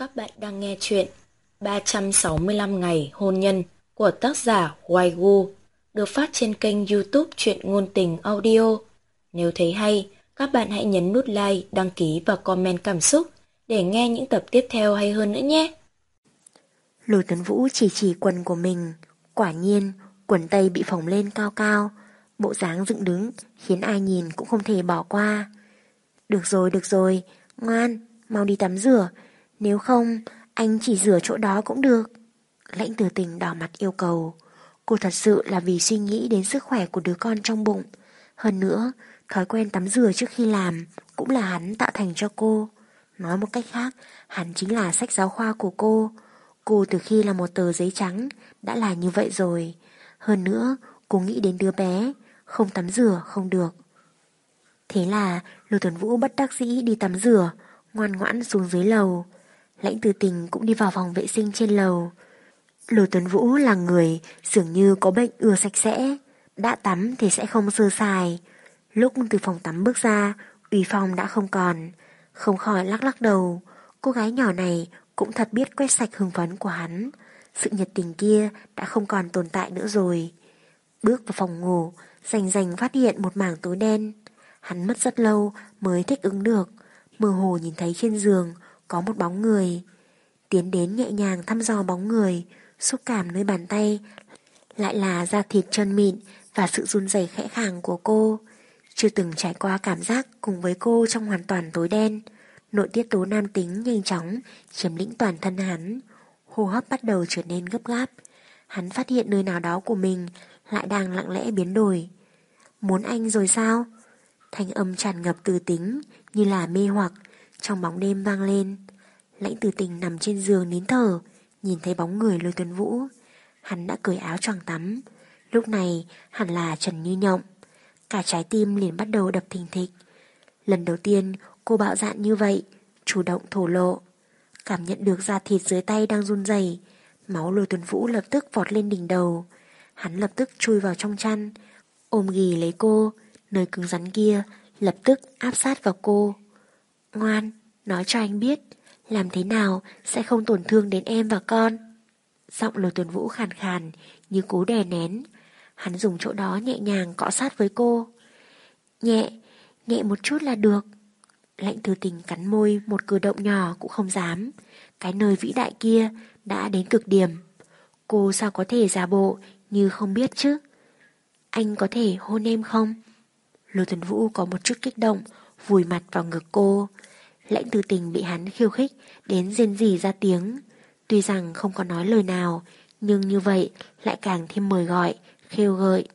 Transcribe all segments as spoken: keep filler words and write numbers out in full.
Các bạn đang nghe chuyện ba trăm sáu mươi lăm ngày hôn nhân của tác giả Hoài Gu, được phát trên kênh YouTube Truyện Ngôn Tình Audio. Nếu thấy hay, các bạn hãy nhấn nút like, đăng ký và comment cảm xúc để nghe những tập tiếp theo hay hơn nữa nhé. Lôi Tuấn Vũ chỉ chỉ quần của mình, quả nhiên quần tây bị phồng lên cao cao, bộ dáng dựng đứng khiến ai nhìn cũng không thể bỏ qua. Được rồi, được rồi, ngoan, mau đi tắm rửa, nếu không anh chỉ rửa chỗ đó cũng được. Lãnh Tử Tình đỏ mặt yêu cầu. Cô thật sự là vì suy nghĩ đến sức khỏe của đứa con trong bụng. Hơn nữa, thói quen tắm rửa trước khi làm cũng là hắn tạo thành cho cô. Nói một cách khác, hắn chính là sách giáo khoa của cô. Cô từ khi là một tờ giấy trắng đã là như vậy rồi. Hơn nữa, cô nghĩ đến đứa bé, không tắm rửa không được. Thế là Lôi Tuấn Vũ bất đắc dĩ đi tắm rửa, ngoan ngoãn xuống dưới lầu. Lãnh Tử Tình cũng đi vào phòng vệ sinh trên lầu. Lôi Tuấn Vũ là người dường như có bệnh ưa sạch sẽ, đã tắm thì sẽ không sơ sài. Lúc từ phòng tắm bước ra, uy phong đã không còn, không khỏi lắc lắc đầu. Cô gái nhỏ này cũng thật biết quét sạch hưng phấn của hắn. Sự nhiệt tình kia đã không còn tồn tại nữa rồi. Bước vào phòng ngủ, rành rành phát hiện một mảng tối đen. Hắn mất rất lâu mới thích ứng được, mơ hồ nhìn thấy trên giường có một bóng người. Tiến đến nhẹ nhàng thăm dò bóng người, xúc cảm nơi bàn tay lại là da thịt trơn mịn và sự run rẩy khẽ khàng của cô. Chưa từng trải qua cảm giác cùng với cô trong hoàn toàn tối đen. Nội tiết tố nam tính nhanh chóng chiếm lĩnh toàn thân hắn. Hô hấp bắt đầu trở nên gấp gáp. Hắn phát hiện nơi nào đó của mình lại đang lặng lẽ biến đổi. Muốn anh rồi sao? Thanh âm tràn ngập từ tính như là mê hoặc trong bóng đêm vang lên. Lãnh Tử Tình nằm trên giường nín thở, nhìn thấy bóng người Lôi Tuấn Vũ. Hắn đã cởi áo choàng tắm. Lúc này hẳn là trần như nhộng. Cả trái tim liền bắt đầu đập thình thịch. Lần đầu tiên cô bạo dạn như vậy, chủ động thổ lộ. Cảm nhận được da thịt dưới tay đang run rẩy, máu Lôi Tuấn Vũ lập tức vọt lên đỉnh đầu. Hắn lập tức chui vào trong chăn, ôm ghì lấy cô. Nơi cứng rắn kia lập tức áp sát vào cô. Ngoan, nói cho anh biết, làm thế nào sẽ không tổn thương đến em và con. Giọng Lôi Tuấn Vũ khàn khàn như cố đè nén. Hắn dùng chỗ đó nhẹ nhàng cọ sát với cô. Nhẹ, nhẹ một chút là được. Lãnh Tử Tình cắn môi, một cử động nhỏ cũng không dám. Cái nơi vĩ đại kia đã đến cực điểm. Cô sao có thể giả bộ như không biết chứ? Anh có thể hôn em không? Lôi Tuấn Vũ có một chút kích động, vùi mặt vào ngực cô. Lãnh Tử Tình bị hắn khiêu khích đến rên rỉ ra tiếng. Tuy rằng không có nói lời nào, nhưng như vậy lại càng thêm mời gọi, khêu gợi.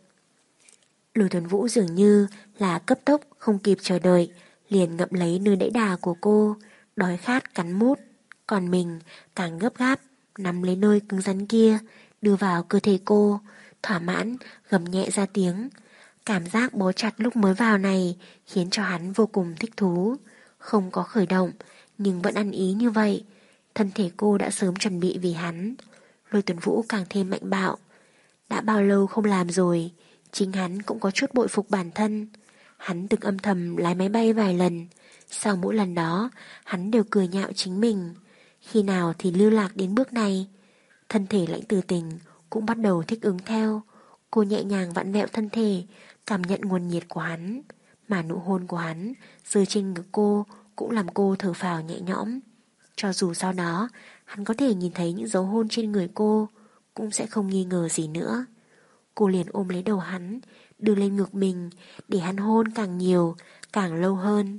Lôi Tuấn Vũ dường như là cấp tốc không kịp chờ đợi, liền ngậm lấy nơi đẫy đà của cô, đói khát cắn mút. Còn mình càng gấp gáp, nắm lấy nơi cứng rắn kia, đưa vào cơ thể cô, thỏa mãn gầm nhẹ ra tiếng. Cảm giác bó chặt lúc mới vào này khiến cho hắn vô cùng thích thú. Không có khởi động, nhưng vẫn ăn ý như vậy. Thân thể cô đã sớm chuẩn bị vì hắn. Lôi Tuấn Vũ càng thêm mạnh bạo. Đã bao lâu không làm rồi, chính hắn cũng có chút bội phục bản thân. Hắn từng âm thầm lái máy bay vài lần. Sau mỗi lần đó, hắn đều cười nhạo chính mình. Khi nào thì lưu lạc đến bước này. Thân thể Lãnh Tử Tình cũng bắt đầu thích ứng theo. Cô nhẹ nhàng vặn vẹo thân thể, cảm nhận nguồn nhiệt của hắn. Mà nụ hôn của hắn rơi trên ngực cô cũng làm cô thở phào nhẹ nhõm. Cho dù sau đó hắn có thể nhìn thấy những dấu hôn trên người cô, cũng sẽ không nghi ngờ gì nữa. Cô liền ôm lấy đầu hắn, đưa lên ngực mình, để hắn hôn càng nhiều, càng lâu hơn.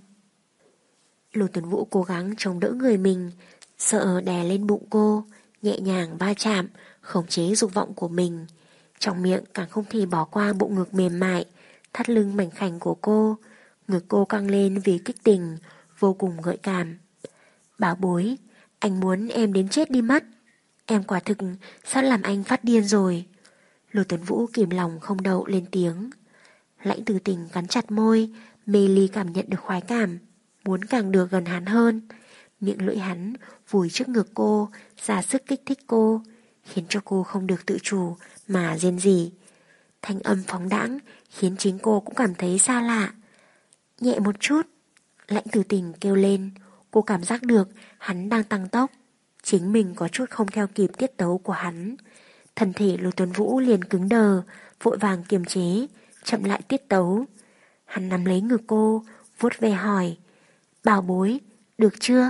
Lôi Tuấn Vũ cố gắng chống đỡ người mình, sợ đè lên bụng cô, nhẹ nhàng va chạm, khống chế dục vọng của mình. Trong miệng càng không thể bỏ qua bụng ngực mềm mại, thắt lưng mảnh khảnh của cô. Ngực cô căng lên vì kích tình, vô cùng gợi cảm. Bảo bối, anh muốn em đến chết đi mất. Em quả thực sắp làm anh phát điên rồi. Lôi Tuấn Vũ kìm lòng không đậu lên tiếng. Lãnh Tử Tình cắn chặt môi, mê ly cảm nhận được khoái cảm, muốn càng được gần hắn hơn. Miệng lưỡi hắn vùi trước ngực cô, ra sức kích thích cô, khiến cho cô không được tự chủ mà rên rỉ. Thanh âm phóng đãng khiến chính cô cũng cảm thấy xa lạ. Nhẹ một chút. Lãnh Tử Tình kêu lên. Cô cảm giác được hắn đang tăng tốc. Chính mình có chút không theo kịp tiết tấu của hắn. Thân thể Lôi Tuấn Vũ liền cứng đờ, vội vàng kiềm chế, chậm lại tiết tấu. Hắn nắm lấy ngực cô, vuốt ve hỏi, bảo bối, được chưa?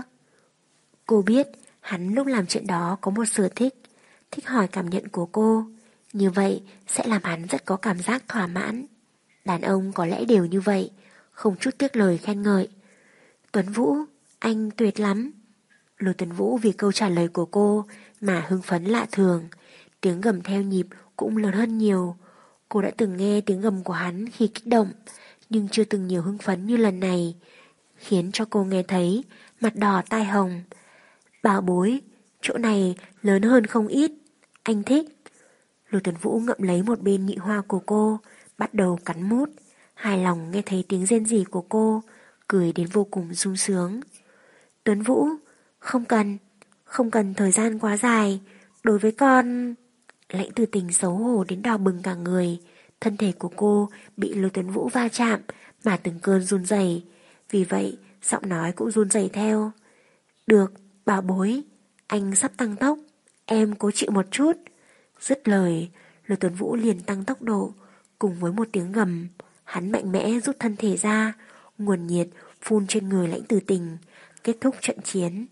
Cô biết hắn lúc làm chuyện đó có một sở thích, thích hỏi cảm nhận của cô. Như vậy sẽ làm hắn rất có cảm giác thỏa mãn. Đàn ông có lẽ đều như vậy, không chút tiếc lời khen ngợi. Tuấn Vũ, anh tuyệt lắm. Lôi Tuấn Vũ vì câu trả lời của cô mà hưng phấn lạ thường. Tiếng gầm theo nhịp cũng lớn hơn nhiều. Cô đã từng nghe tiếng gầm của hắn khi kích động, nhưng chưa từng nhiều hưng phấn như lần này, khiến cho cô nghe thấy mặt đỏ tai hồng. Bảo bối, chỗ này lớn hơn không ít, anh thích. Lôi Tuấn Vũ ngậm lấy một bên nhị hoa của cô, bắt đầu cắn mút. Hài lòng nghe thấy tiếng rên rỉ của cô, cười đến vô cùng sung sướng. Tuấn Vũ, không cần, không cần thời gian quá dài, đối với con... Lãnh Từ Tình xấu hổ đến đỏ bừng cả người, thân thể của cô bị Lôi Tuấn Vũ va chạm mà từng cơn run rẩy, vì vậy giọng nói cũng run rẩy theo. Được, bảo bối, anh sắp tăng tốc, em cố chịu một chút. Dứt lời, Lôi Tuấn Vũ liền tăng tốc độ, cùng với một tiếng gầm, hắn mạnh mẽ rút thân thể ra, nguồn nhiệt phun trên người Lãnh Từ Tình, kết thúc trận chiến.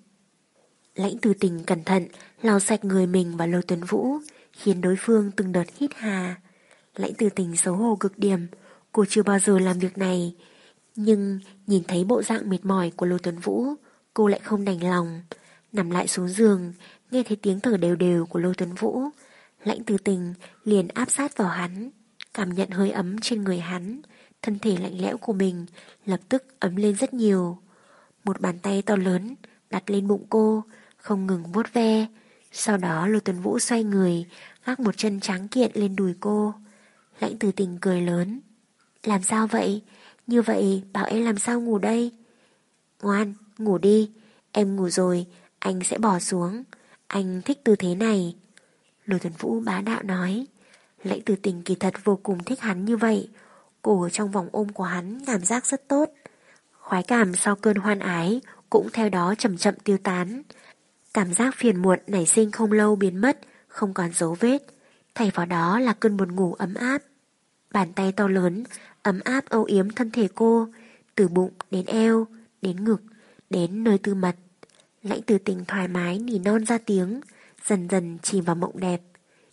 Lãnh Từ Tình cẩn thận lau sạch người mình và Lôi Tuấn Vũ, khiến đối phương từng đợt hít hà. Lãnh Từ Tình xấu hổ cực điểm, cô chưa bao giờ làm việc này, nhưng nhìn thấy bộ dạng mệt mỏi của Lôi Tuấn Vũ, cô lại không đành lòng. Nằm lại xuống giường, nghe thấy tiếng thở đều đều của Lôi Tuấn Vũ, Lãnh Từ Tình liền áp sát vào hắn, cảm nhận hơi ấm trên người hắn, thân thể lạnh lẽo của mình lập tức ấm lên rất nhiều. Một bàn tay to lớn đặt lên bụng cô, không ngừng vuốt ve. Sau đó Lôi Tuấn Vũ xoay người, gác một chân trắng kiện lên đùi cô. Lãnh Từ Tình cười lớn. Làm sao vậy? Như vậy bảo em làm sao ngủ đây? Ngoan, ngủ đi. Em ngủ rồi, anh sẽ bỏ xuống. Anh thích tư thế này. Lôi Tuấn Vũ bá đạo nói. Lãnh Từ Tình kỳ thật vô cùng thích hắn như vậy. Cô ở trong vòng ôm của hắn cảm giác rất tốt. Khoái cảm sau cơn hoan ái cũng theo đó chậm chậm tiêu tán. Cảm giác phiền muộn nảy sinh không lâu biến mất, không còn dấu vết. Thay vào đó là cơn buồn ngủ ấm áp. Bàn tay to lớn ấm áp âu yếm thân thể cô, từ bụng đến eo, đến ngực, đến nơi tư mật. Lãnh Từ Tình thoải mái nỉ non ra tiếng, dần dần chìm vào mộng đẹp.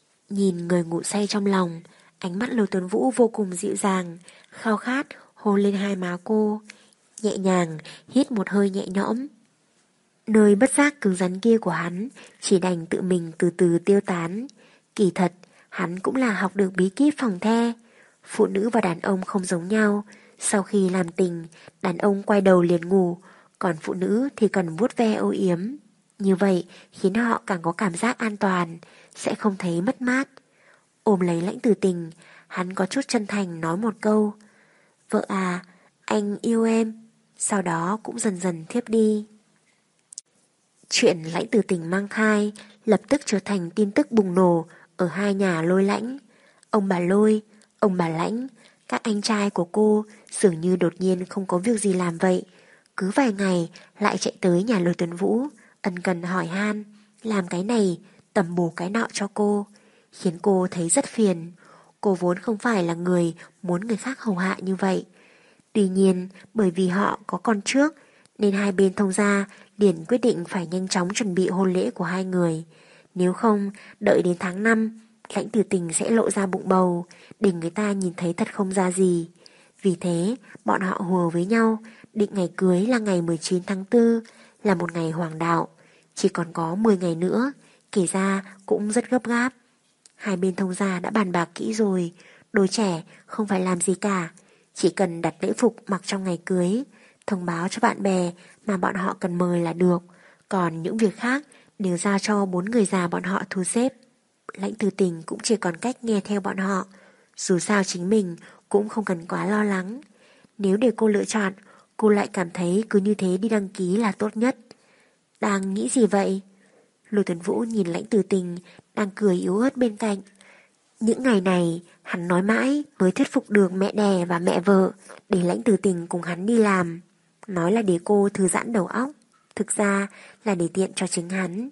Nhìn người ngủ say trong lòng, ánh mắt Lôi Tuấn Vũ vô cùng dịu dàng, khao khát hôn lên hai má cô, nhẹ nhàng hít một hơi nhẹ nhõm. Nơi bất giác cứng rắn kia của hắn chỉ đành tự mình từ từ tiêu tán. Kỳ thật, hắn cũng là học được bí kíp phòng the. Phụ nữ và đàn ông không giống nhau. Sau khi làm tình, đàn ông quay đầu liền ngủ, còn phụ nữ thì cần vuốt ve âu yếm. Như vậy khiến họ càng có cảm giác an toàn, sẽ không thấy mất mát. Ôm lấy Lãnh Từ Tình, hắn có chút chân thành nói một câu. Vợ à, anh yêu em. Sau đó cũng dần dần thiếp đi. Chuyện Lãnh Từ Tình mang thai lập tức trở thành tin tức bùng nổ ở hai nhà Lôi Lãnh. Ông bà Lôi, ông bà Lãnh, các anh trai của cô dường như đột nhiên không có việc gì làm vậy. Cứ vài ngày lại chạy tới nhà Lôi Tuấn Vũ, ân cần hỏi han, làm cái này, tầm bổ cái nọ cho cô, khiến cô thấy rất phiền. Cô vốn không phải là người muốn người khác hầu hạ như vậy. Tuy nhiên, bởi vì họ có con trước, nên hai bên thông gia liền quyết định phải nhanh chóng chuẩn bị hôn lễ của hai người. Nếu không, đợi đến tháng năm, Lãnh Từ Tình sẽ lộ ra bụng bầu, để người ta nhìn thấy thật không ra gì. Vì thế, bọn họ hùa với nhau, định ngày cưới là ngày mười chín tháng tư, là một ngày hoàng đạo. Chỉ còn có mười ngày nữa, kể ra cũng rất gấp gáp. Hai bên thông gia đã bàn bạc kỹ rồi, đôi trẻ không phải làm gì cả, chỉ cần đặt lễ phục mặc trong ngày cưới, thông báo cho bạn bè mà bọn họ cần mời là được, còn những việc khác đều giao cho bốn người già bọn họ thu xếp. Lãnh Từ Tình cũng chỉ còn cách nghe theo bọn họ, dù sao chính mình cũng không cần quá lo lắng. Nếu để cô lựa chọn, cô lại cảm thấy cứ như thế đi đăng ký là tốt nhất. Đang nghĩ gì vậy? Lôi Tuấn Vũ nhìn Lãnh Từ Tình đang cười yếu ớt bên cạnh. Những ngày này hắn nói mãi mới thuyết phục được mẹ đẻ và mẹ vợ để Lãnh Từ Tình cùng hắn đi làm. Nói là để cô thư giãn đầu óc, thực ra là để tiện cho chính hắn.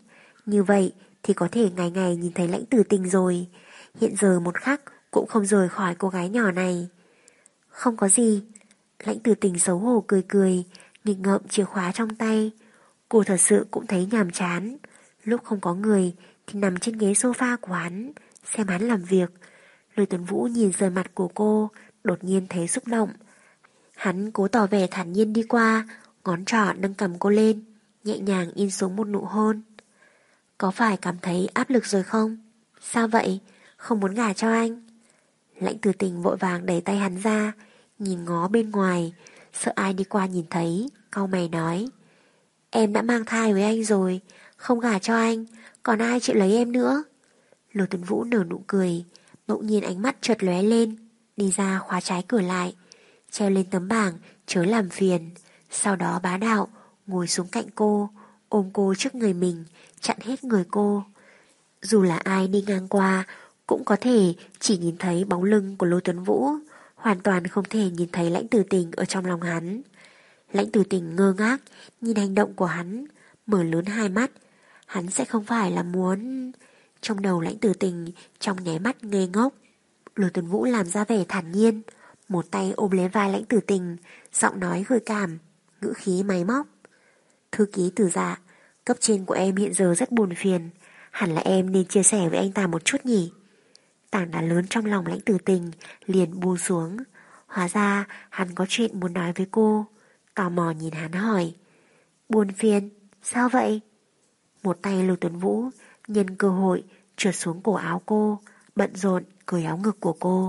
Như vậy thì có thể ngày ngày nhìn thấy Lãnh Tử Tình rồi. Hiện giờ một khắc cũng không rời khỏi cô gái nhỏ này. Không có gì. Lãnh Tử Tình xấu hổ cười cười, nghịch ngợm chìa khóa trong tay. Cô thật sự cũng thấy nhàm chán. Lúc không có người thì nằm trên ghế sofa của hắn, xem hắn làm việc. Lôi Tuấn Vũ nhìn rời mặt của cô, đột nhiên thấy xúc động. Hắn cố tỏ vẻ thản nhiên đi qua, ngón trỏ nâng cầm cô lên, nhẹ nhàng in xuống một nụ hôn. Có phải cảm thấy áp lực rồi không? Sao vậy? Không muốn gả cho anh? Lãnh Tử Tình vội vàng đẩy tay hắn ra, nhìn ngó bên ngoài, sợ ai đi qua nhìn thấy, cau mày nói. Em đã mang thai với anh rồi, không gả cho anh, còn ai chịu lấy em nữa? Lôi Tuấn Vũ nở nụ cười, bỗng nhiên ánh mắt chợt lóe lên, đi ra khóa trái cửa lại, treo lên tấm bảng chớ làm phiền, sau đó bá đạo ngồi xuống cạnh cô, ôm cô trước người mình, chặn hết người cô. Dù là ai đi ngang qua cũng có thể chỉ nhìn thấy bóng lưng của Lôi Tuấn Vũ, hoàn toàn không thể nhìn thấy Lãnh Tử Tình ở trong lòng hắn. Lãnh Tử Tình ngơ ngác nhìn hành động của hắn, mở lớn hai mắt. Hắn sẽ không phải là muốn... Trong đầu Lãnh Tử Tình trong nháy mắt ngây ngốc. Lôi Tuấn Vũ làm ra vẻ thản nhiên, một tay ôm lấy vai Lãnh Tử Tình, giọng nói gợi cảm, ngữ khí máy móc. Thư ký Tử Dạ, cấp trên của em hiện giờ rất buồn phiền, hẳn là em nên chia sẻ với anh ta một chút nhỉ. Tảng đá lớn trong lòng Lãnh Tử Tình liền buông xuống. Hóa ra hắn có chuyện muốn nói với cô. Tò mò nhìn hắn hỏi. Buồn phiền, sao vậy? Một tay Lôi Tuấn Vũ nhân cơ hội trượt xuống cổ áo cô, bận rộn cởi áo ngực của cô.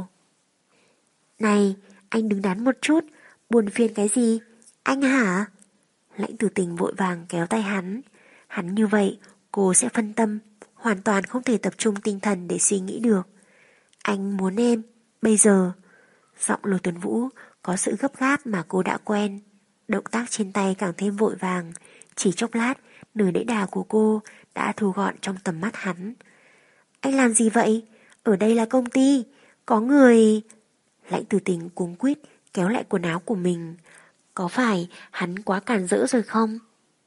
Này, anh đứng đắn một chút, buồn phiền cái gì? Anh hả? Lãnh Tử Tình vội vàng kéo tay hắn. Hắn như vậy, cô sẽ phân tâm, hoàn toàn không thể tập trung tinh thần để suy nghĩ được. Anh muốn em, bây giờ. Giọng Lôi Tuấn Vũ có sự gấp gáp mà cô đã quen. Động tác trên tay càng thêm vội vàng. Chỉ chốc lát, nửa đẫy đà của cô đã thu gọn trong tầm mắt hắn. Anh làm gì vậy? Ở đây là công ty, có người... Lãnh Tử Tình cuống quýt kéo lại quần áo của mình. Có phải hắn quá cản rỡ rồi không?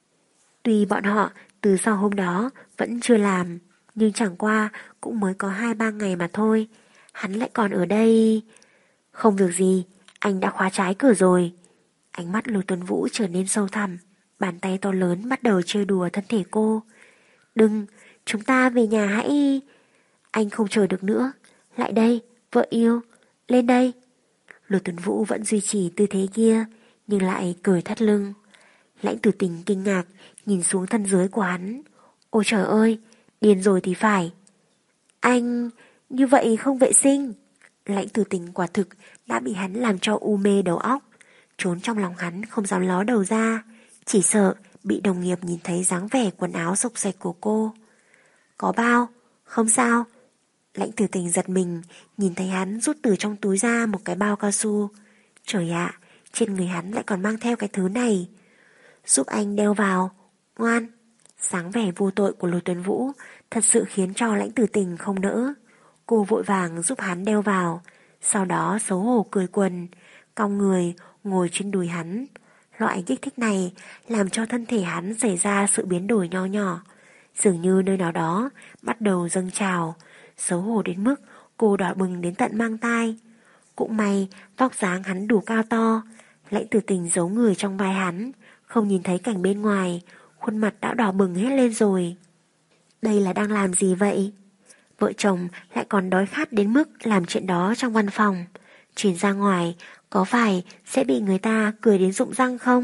Tuy bọn họ từ sau hôm đó vẫn chưa làm, nhưng chẳng qua cũng mới có hai ba ngày mà thôi. Hắn lại còn ở đây. Không việc gì, anh đã khóa trái cửa rồi. Ánh mắt Lôi Tuấn Vũ trở nên sâu thẳm, bàn tay to lớn bắt đầu chơi đùa thân thể cô. Đừng, chúng ta về nhà hãy... Anh không chờ được nữa. Lại đây, vợ yêu, lên đây. Lôi Tuấn Vũ vẫn duy trì tư thế kia, nhưng lại cười thắt lưng. Lãnh Tử Tình kinh ngạc nhìn xuống thân dưới của hắn. Ôi trời ơi, điên rồi thì phải. Anh, như vậy không vệ sinh. Lãnh Tử Tình quả thực đã bị hắn làm cho u mê đầu óc. Trốn trong lòng hắn không dám ló đầu ra, chỉ sợ bị đồng nghiệp nhìn thấy dáng vẻ quần áo xộc xệch của cô. Có bao, không sao. Lãnh Tử Tình giật mình, nhìn thấy hắn rút từ trong túi ra một cái bao cao su. Trời ạ, trên người hắn lại còn mang theo cái thứ này. Giúp anh đeo vào, ngoan. Sáng vẻ vô tội của Lôi Tuấn Vũ thật sự khiến cho Lãnh Tử Tình không đỡ. Cô vội vàng giúp hắn đeo vào, sau đó xấu hổ cười quần, cong người ngồi trên đùi hắn. Loại kích thích này làm cho thân thể hắn xảy ra sự biến đổi nho nhỏ, dường như nơi nào đó bắt đầu dâng trào, xấu hổ đến mức cô đỏ bừng đến tận mang tai. Cũng may vóc dáng hắn đủ cao to. Lãnh Tử Tình giấu người trong vai hắn, không nhìn thấy cảnh bên ngoài, khuôn mặt đã đỏ bừng hết lên rồi. Đây là đang làm gì vậy? Vợ chồng lại còn đói khát đến mức làm chuyện đó trong văn phòng. Chuyển ra ngoài có phải sẽ bị người ta cười đến rụng răng không?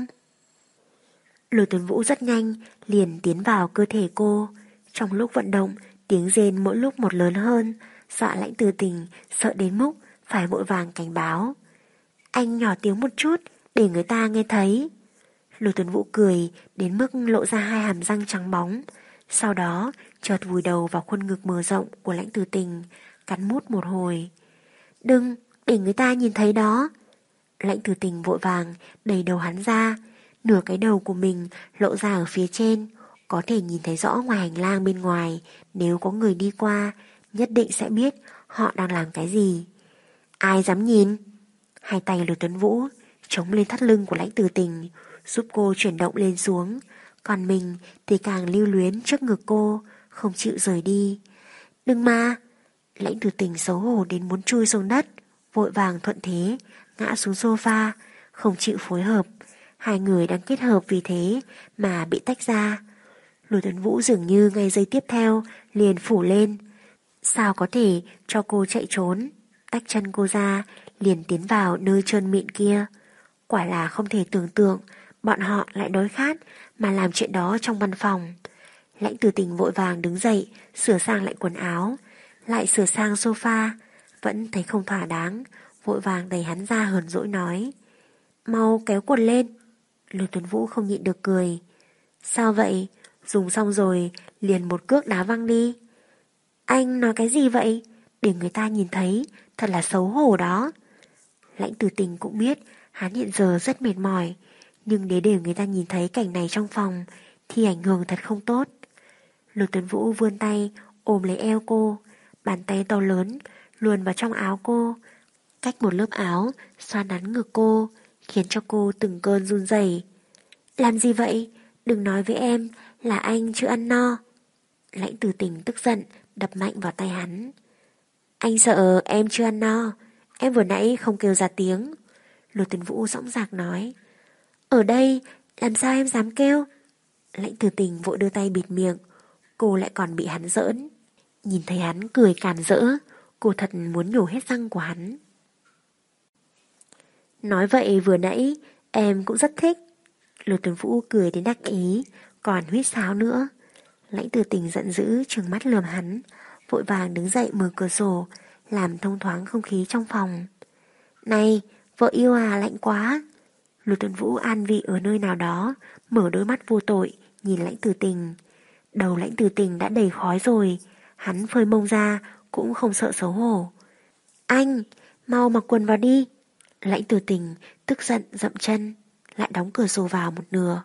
Lôi Tuấn Vũ rất nhanh liền tiến vào cơ thể cô. Trong lúc vận động, tiếng rên mỗi lúc một lớn hơn, dọa Lãnh Tử Tình sợ đến mức phải vội vàng cảnh báo. Anh nhỏ tiếng một chút để người ta nghe thấy. Lôi Tuấn Vũ cười đến mức lộ ra hai hàm răng trắng bóng, sau đó chợt vùi đầu vào khuôn ngực mở rộng của Lãnh Tử Tình, cắn mút một hồi. Đừng, để người ta nhìn thấy đó. Lãnh Tử Tình vội vàng đẩy đầu hắn ra, nửa cái đầu của mình lộ ra ở phía trên, có thể nhìn thấy rõ ngoài hành lang bên ngoài. Nếu có người đi qua, nhất định sẽ biết họ đang làm cái gì. Ai dám nhìn? Hai tay Lôi Tuấn Vũ chống lên thắt lưng của Lãnh Tử Tình, giúp cô chuyển động lên xuống, còn mình thì càng lưu luyến trước ngực cô, không chịu rời đi. Đừng mà! Lãnh Tử Tình xấu hổ đến muốn chui xuống đất, vội vàng thuận thế, ngã xuống sofa, không chịu phối hợp. Hai người đang kết hợp vì thế mà bị tách ra. Lôi Tuấn Vũ dường như ngay giây tiếp theo liền phủ lên. Sao có thể cho cô chạy trốn? Tách chân cô ra, liền tiến vào nơi trơn mịn kia. Quả là không thể tưởng tượng bọn họ lại đói khát mà làm chuyện đó trong văn phòng. Lãnh Tử Tình vội vàng đứng dậy, sửa sang lại quần áo, lại sửa sang sofa, vẫn thấy không thỏa đáng, vội vàng đẩy hắn ra hờn dỗi nói: Mau kéo quần lên. Lôi Tuấn Vũ không nhịn được cười. Sao vậy? Dùng xong rồi liền một cước đá văng đi. Anh nói cái gì vậy? Để người ta nhìn thấy, thật là xấu hổ đó. Lãnh Tử Tình cũng biết hắn hiện giờ rất mệt mỏi, nhưng để để người ta nhìn thấy cảnh này trong phòng thì ảnh hưởng thật không tốt. Lôi Tuấn Vũ vươn tay ôm lấy eo cô, bàn tay to lớn luồn vào trong áo cô, cách một lớp áo xoa nắn ngực cô, khiến cho cô từng cơn run rẩy. Làm gì vậy? Đừng nói với em là anh chưa ăn no. Lãnh Tử Tình tức giận đập mạnh vào tay hắn. Anh sợ em chưa ăn no, em vừa nãy không kêu ra tiếng. Lôi Tuấn Vũ dõng dạc nói. Ở đây làm sao em dám kêu? Lãnh Tử Tình vội đưa tay bịt miệng. Cô lại còn bị hắn giỡn. Nhìn thấy hắn cười càn rỡ, cô thật muốn nhổ hết răng của hắn. Nói vậy vừa nãy em cũng rất thích. Lôi Tuấn Vũ cười đến đắc ý, còn huýt sáo nữa. Lãnh Tử Tình giận dữ trừng mắt lườm hắn, vội vàng đứng dậy mở cửa sổ, làm thông thoáng không khí trong phòng. Này, vợ yêu à, lạnh quá. Lôi Tuấn Vũ an vị ở nơi nào đó, mở đôi mắt vô tội, nhìn Lãnh Tử Tình. Đầu Lãnh Tử Tình đã đầy khói rồi, hắn phơi mông ra cũng không sợ xấu hổ. Anh, mau mặc quần vào đi. Lãnh Tử Tình tức giận dậm chân, lại đóng cửa sổ vào một nửa.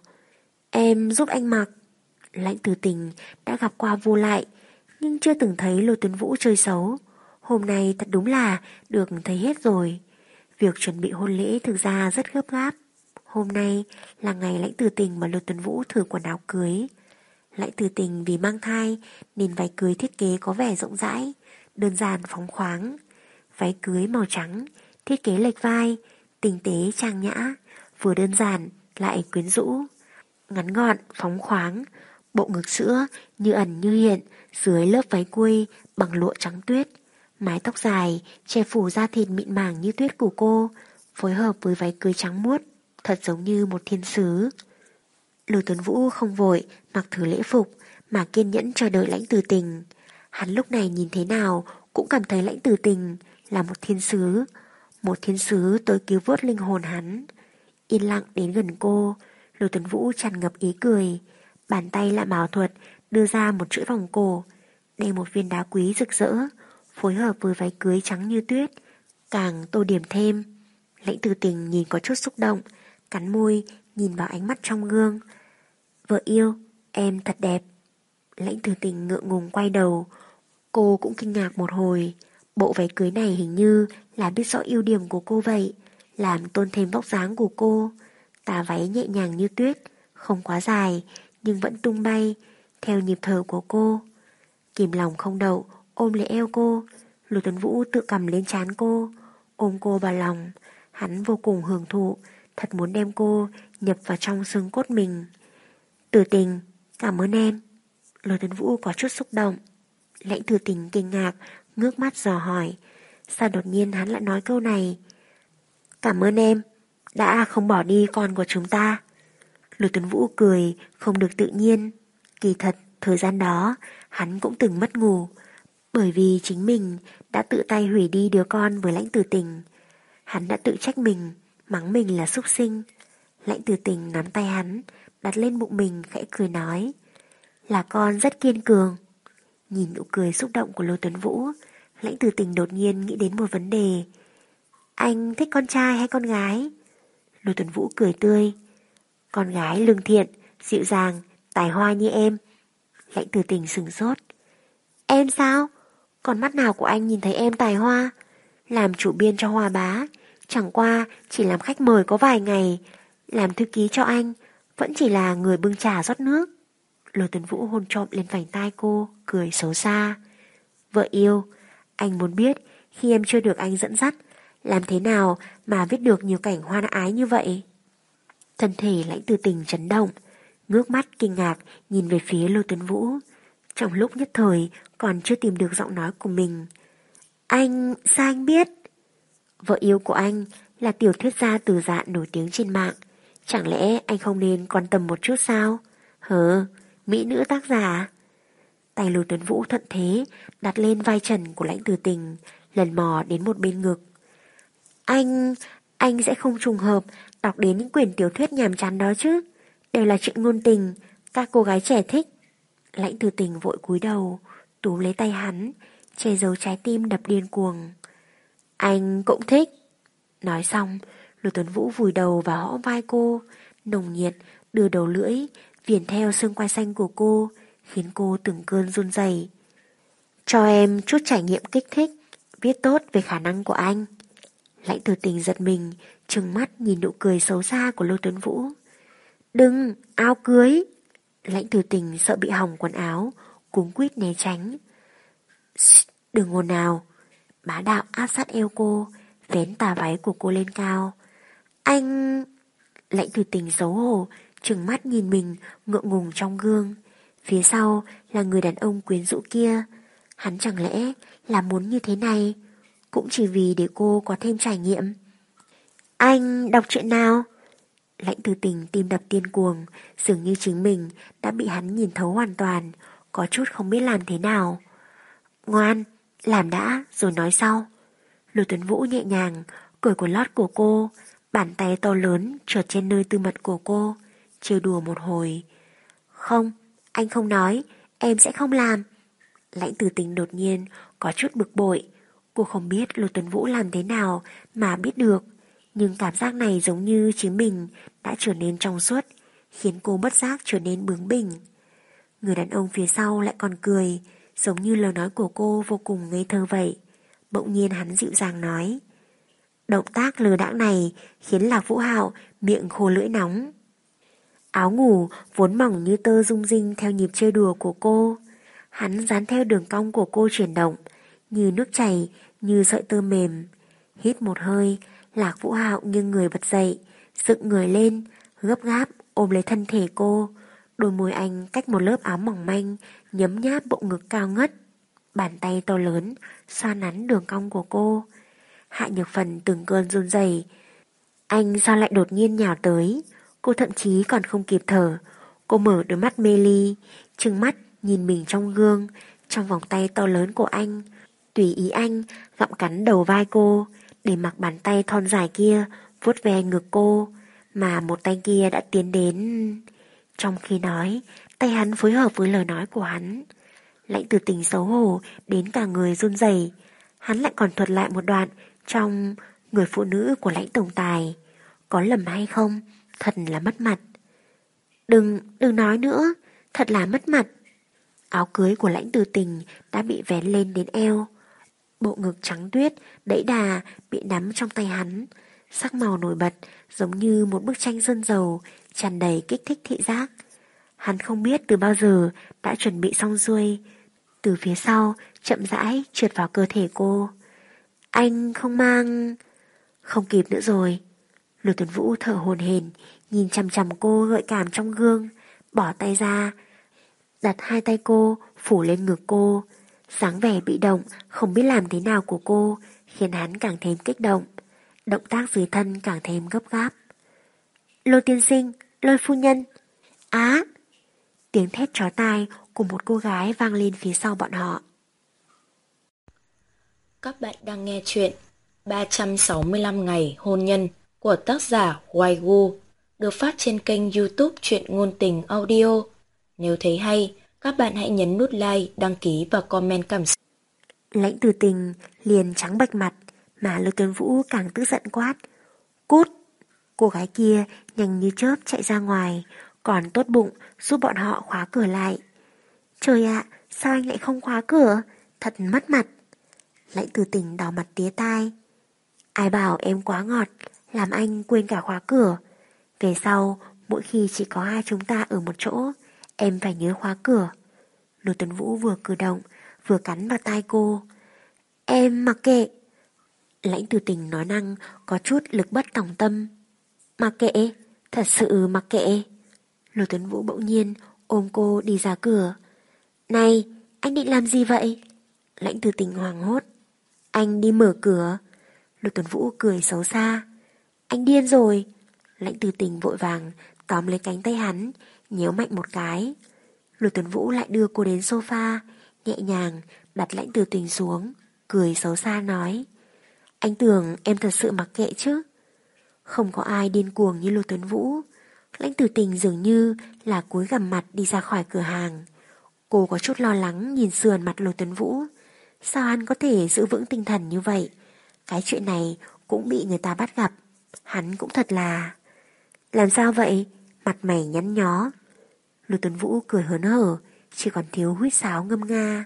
Em giúp anh mặc. Lãnh Tử Tình đã gặp qua vô lại, nhưng chưa từng thấy Lôi Tuấn Vũ chơi xấu. Hôm nay thật đúng là được thấy hết rồi. Việc chuẩn bị hôn lễ thực ra rất gấp gáp. Hôm nay là ngày Lãnh Tử Tình và Lôi Tuấn Vũ thử quần áo cưới. Lãnh Tử Tình vì mang thai nên váy cưới thiết kế có vẻ rộng rãi, đơn giản phóng khoáng. Váy cưới màu trắng, thiết kế lệch vai, tinh tế trang nhã, vừa đơn giản lại quyến rũ. Ngắn gọn, phóng khoáng, bộ ngực sữa như ẩn như hiện dưới lớp váy quây bằng lụa trắng tuyết. Mái tóc dài che phủ da thịt mịn màng như tuyết của cô, phối hợp với váy cưới trắng muốt, thật giống như một thiên sứ. Lôi Tuấn Vũ không vội mặc thử lễ phục mà kiên nhẫn chờ đợi Lãnh Tử Tình. Hắn lúc này nhìn thế nào cũng cảm thấy Lãnh Tử Tình là một thiên sứ, một thiên sứ tới cứu vớt linh hồn hắn. Yên lặng đến gần cô, Lôi Tuấn Vũ tràn ngập ý cười, bàn tay làm ảo thuật đưa ra một chuỗi vòng cổ, đeo một viên đá quý rực rỡ, phối hợp với váy cưới trắng như tuyết, càng tô điểm thêm. Lãnh Tử Tình nhìn có chút xúc động, cắn môi nhìn vào ánh mắt trong gương. Vợ yêu, em thật đẹp. Lãnh Tử Tình ngượng ngùng quay đầu. Cô cũng kinh ngạc một hồi. Bộ váy cưới này hình như là biết rõ ưu điểm của cô vậy, làm tôn thêm vóc dáng của cô. Tà váy nhẹ nhàng như tuyết, không quá dài nhưng vẫn tung bay theo nhịp thở của cô. Kìm lòng không đậu ôm lấy eo cô. Lôi Tuấn Vũ tự cầm lên trán cô, ôm cô vào lòng. Hắn vô cùng hưởng thụ, thật muốn đem cô nhập vào trong xương cốt mình. Tử Tình, cảm ơn em. Lôi Tuấn Vũ có chút xúc động. Lãnh Tử Tình kinh ngạc, ngước mắt dò hỏi, sao đột nhiên hắn lại nói câu này? Cảm ơn em, đã không bỏ đi con của chúng ta. Lôi Tuấn Vũ cười, không được tự nhiên. Kỳ thật, thời gian đó, hắn cũng từng mất ngủ, bởi vì chính mình đã tự tay hủy đi đứa con với Lãnh Tử Tình. Hắn đã tự trách mình, mắng mình là súc sinh. Lãnh Tử Tình nắm tay hắn, đặt lên bụng mình khẽ cười nói, là con rất kiên cường. Nhìn nụ cười xúc động của Lôi Tuấn Vũ, Lãnh Tử Tình đột nhiên nghĩ đến một vấn đề. Anh thích con trai hay con gái? Lôi Tuấn Vũ cười tươi. Con gái lương thiện, dịu dàng, tài hoa như em. Lãnh Tử Tình sửng sốt. Em sao? Con mắt nào của anh nhìn thấy em tài hoa? Làm chủ biên cho Hoa Bá, chẳng qua chỉ làm khách mời có vài ngày. Làm thư ký cho anh, vẫn chỉ là người bưng trà rót nước. Lôi Tuấn Vũ hôn trộm lên vành tai cô, cười xấu xa. Vợ yêu, anh muốn biết khi em chưa được anh dẫn dắt, làm thế nào mà viết được nhiều cảnh hoan ái như vậy? Thân thể Lãnh Từ Tình chấn động, ngước mắt kinh ngạc nhìn về phía Lôi Tuấn Vũ. Trong lúc nhất thời còn chưa tìm được giọng nói của mình. Anh, sao anh biết? Vợ yêu của anh là tiểu thuyết gia từ dạ nổi tiếng trên mạng. Chẳng lẽ anh không nên quan tâm một chút sao? Hờ, mỹ nữ tác giả. Tay Lôi Tuấn Vũ thuận thế đặt lên vai trần của Lãnh Từ Tình, lần mò đến một bên ngực. Anh, anh sẽ không trùng hợp đọc đến những quyển tiểu thuyết nhàm chán đó chứ? Đều là chuyện ngôn tình, các cô gái trẻ thích. Lãnh Từ Tình vội cúi đầu, túm lấy tay hắn, che giấu trái tim đập điên cuồng. Anh cũng thích. Nói xong, Lôi Tuấn Vũ vùi đầu vào hõm vai cô, nồng nhiệt đưa đầu lưỡi viền theo xương quai xanh của cô, khiến cô từng cơn run rẩy. Cho em chút trải nghiệm kích thích, viết tốt về khả năng của anh. Lãnh Từ Tình giật mình, trừng mắt nhìn nụ cười xấu xa của Lôi Tuấn Vũ. Đừng, áo cưới. Lãnh Từ Tình sợ bị hỏng quần áo, cuống quýt né tránh. Đừng ồn nào. Bá đạo áp sát eo cô, vén tà váy của cô lên cao. Anh... Lãnh Từ Tình xấu hổ, trừng mắt nhìn mình ngượng ngùng trong gương. Phía sau là người đàn ông quyến rũ kia. Hắn chẳng lẽ là muốn như thế này, cũng chỉ vì để cô có thêm trải nghiệm. Anh đọc chuyện nào? Lãnh Từ Tình tim đập điên cuồng, dường như chính mình đã bị hắn nhìn thấu hoàn toàn, có chút không biết làm thế nào. Ngoan, làm đã rồi nói sau. Lôi Tuấn Vũ nhẹ nhàng cởi quần lót của cô, bàn tay to lớn trượt trên nơi tư mật của cô, trêu đùa một hồi. Không, anh không nói, em sẽ không làm. Lãnh Từ Tình đột nhiên có chút bực bội. Cô không biết Lôi Tuấn Vũ làm thế nào mà biết được, nhưng cảm giác này giống như chính mình đã trở nên trong suốt, khiến cô bất giác trở nên bướng bỉnh. Người đàn ông phía sau lại còn cười, giống như lời nói của cô vô cùng ngây thơ vậy. Bỗng nhiên hắn dịu dàng nói. Động tác lừa đãng này khiến Lạc Vũ Hạo miệng khô lưỡi nóng. Áo ngủ vốn mỏng như tơ rung rinh theo nhịp chơi đùa của cô. Hắn dán theo đường cong của cô chuyển động, như nước chảy, như sợi tơ mềm. Hít một hơi, Lạc Vũ Hạo nghiêng người bật dậy, dựng người lên, gấp gáp ôm lấy thân thể cô. Đôi môi anh cách một lớp áo mỏng manh, nhấm nháp bộ ngực cao ngất. Bàn tay to lớn xoa nắn đường cong của cô. Hạ Nhược Phần từng cơn run rẩy. Anh sao lại đột nhiên nhào tới? Cô thậm chí còn không kịp thở. Cô mở đôi mắt mê ly, trừng mắt nhìn mình trong gương, trong vòng tay to lớn của anh. Tùy ý anh gặm cắn đầu vai cô, để mặc bàn tay thon dài kia vuốt ve ngực cô, mà một tay kia đã tiến đến. Trong khi nói, tay hắn phối hợp với lời nói của hắn. Lãnh Từ Tình xấu hổ đến cả người run rẩy. Hắn lại còn thuật lại một đoạn trong Người phụ nữ của Lãnh tổng tài. Có lầm hay không, thật là mất mặt. Đừng, đừng nói nữa, thật là mất mặt. Áo cưới của Lãnh Từ Tình đã bị vén lên đến eo. Bộ ngực trắng tuyết đẫy đà bị nắm trong tay hắn, sắc màu nổi bật giống như một bức tranh sơn dầu, tràn đầy kích thích thị giác. Hắn không biết từ bao giờ đã chuẩn bị xong xuôi, từ phía sau chậm rãi trượt vào cơ thể cô. Anh không mang... Không kịp nữa rồi. Lôi Tuấn Vũ thở hổn hển nhìn chằm chằm cô gợi cảm trong gương, bỏ tay ra, đặt hai tay cô phủ lên ngực cô. Dáng vẻ bị động không biết làm thế nào của cô khiến hắn càng thêm kích động. Động tác dưới thân càng thêm gấp gáp. Lôi tiên sinh, Lôi phu nhân. Á! Tiếng thét chói tai của một cô gái vang lên phía sau bọn họ. Các bạn đang nghe chuyện ba trăm sáu mươi lăm ngày hôn nhân của tác giả Waigu, được phát trên kênh YouTube Truyện Ngôn Tình Audio. Nếu thấy hay, các bạn hãy nhấn nút like, đăng ký và comment cảm xúc. Lãnh Từ Tình liền trắng bệch mặt, mà Lôi Tuấn Vũ càng tức giận quát. Cút! Cô gái kia nhanh như chớp chạy ra ngoài, còn tốt bụng giúp bọn họ khóa cửa lại. Trời ạ, sao anh lại không khóa cửa? Thật mất mặt. Lãnh Từ Tình đỏ mặt tía tai. Ai bảo em quá ngọt, làm anh quên cả khóa cửa. Về sau, mỗi khi chỉ có hai chúng ta ở một chỗ, em phải nhớ khóa cửa. Lô Tuấn Vũ vừa cử động, vừa cắn vào tai cô. Em mặc kệ. Lãnh Từ Tình nói năng có chút lực bất tòng tâm. Mặc kệ, thật sự mặc kệ. Lô Tuấn Vũ bỗng nhiên ôm cô đi ra cửa. Này, anh định làm gì vậy? Lãnh Từ Tình hoảng hốt. Anh đi mở cửa. Lô Tuấn Vũ cười xấu xa. Anh điên rồi. Lãnh Từ Tình vội vàng tóm lấy cánh tay hắn, nhéo mạnh một cái. Lô Tuấn Vũ lại đưa cô đến sofa, nhẹ nhàng đặt Lãnh Từ Tình xuống, cười xấu xa nói. Anh tưởng em thật sự mặc kệ chứ? Không có ai điên cuồng như Lô Tuấn Vũ. Lãnh Từ Tình dường như là cúi gằm mặt đi ra khỏi cửa hàng. Cô có chút lo lắng nhìn sườn mặt Lô Tuấn Vũ. Sao hắn có thể giữ vững tinh thần như vậy? Cái chuyện này cũng bị người ta bắt gặp. Hắn cũng thật là... Làm sao vậy? Mặt mày nhăn nhó. Lô Tuấn Vũ cười hớn hở, chỉ còn thiếu huýt sáo ngâm nga.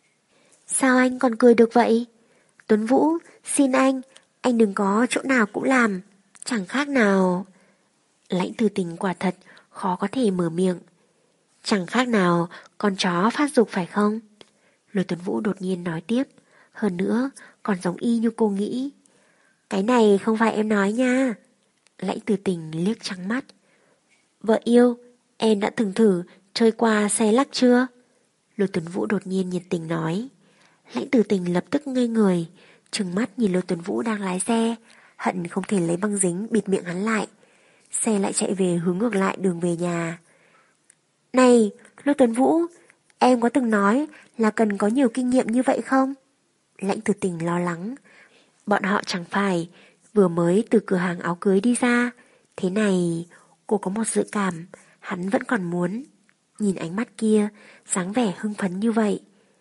Sao anh còn cười được vậy? Tuấn Vũ, xin anh, anh đừng có chỗ nào cũng làm, chẳng khác nào... Lãnh Từ Tình quả thật khó có thể mở miệng. Chẳng khác nào con chó phát dục phải không? Lô Tuấn Vũ đột nhiên nói tiếp. Hơn nữa còn giống y như cô nghĩ. Cái này không phải em nói nha. Lãnh Từ Tình liếc trắng mắt. Vợ yêu, em đã từng thử chơi qua xe lắc chưa? Lô Tuấn Vũ đột nhiên nhiệt tình nói. Lãnh Từ Tình lập tức ngây người, trừng mắt nhìn Lô Tuấn Vũ đang lái xe, hận không thể lấy băng dính bịt miệng hắn lại. Xe lại chạy về hướng ngược lại đường về nhà. Này, Lô Tuấn Vũ, em có từng nói là cần có nhiều kinh nghiệm như vậy không? Lãnh Từ Tình lo lắng. Bọn họ chẳng phải vừa mới từ cửa hàng áo cưới đi ra. Thế này, cô có một dự cảm, hắn vẫn còn muốn. Nhìn ánh mắt kia, dáng vẻ hưng phấn như vậy.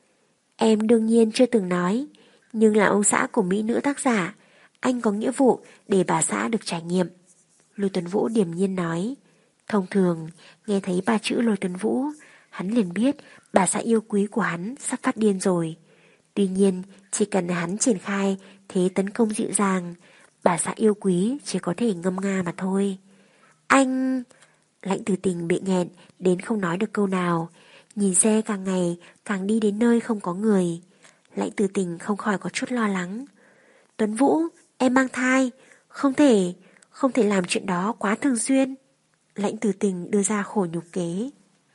Em đương nhiên chưa từng nói, nhưng là ông xã của mỹ nữ tác giả, anh có nghĩa vụ để bà xã được trải nghiệm. Lô Tuấn Vũ điềm nhiên nói. Thông thường, nghe thấy ba chữ Lô Tuấn Vũ, hắn liền biết bà xã yêu quý của hắn sắp phát điên rồi. Tuy nhiên, chỉ cần hắn triển khai thế tấn công dịu dàng, bà xã yêu quý chỉ có thể ngâm nga mà thôi. Anh... Lãnh Từ Tình bị nghẹn đến không nói được câu nào, nhìn xe càng ngày càng đi đến nơi không có người. Lãnh Từ Tình không khỏi có chút lo lắng. Tuấn Vũ, em mang thai, không thể, không thể làm chuyện đó quá thường xuyên. Lãnh Từ Tình đưa ra khổ nhục kế.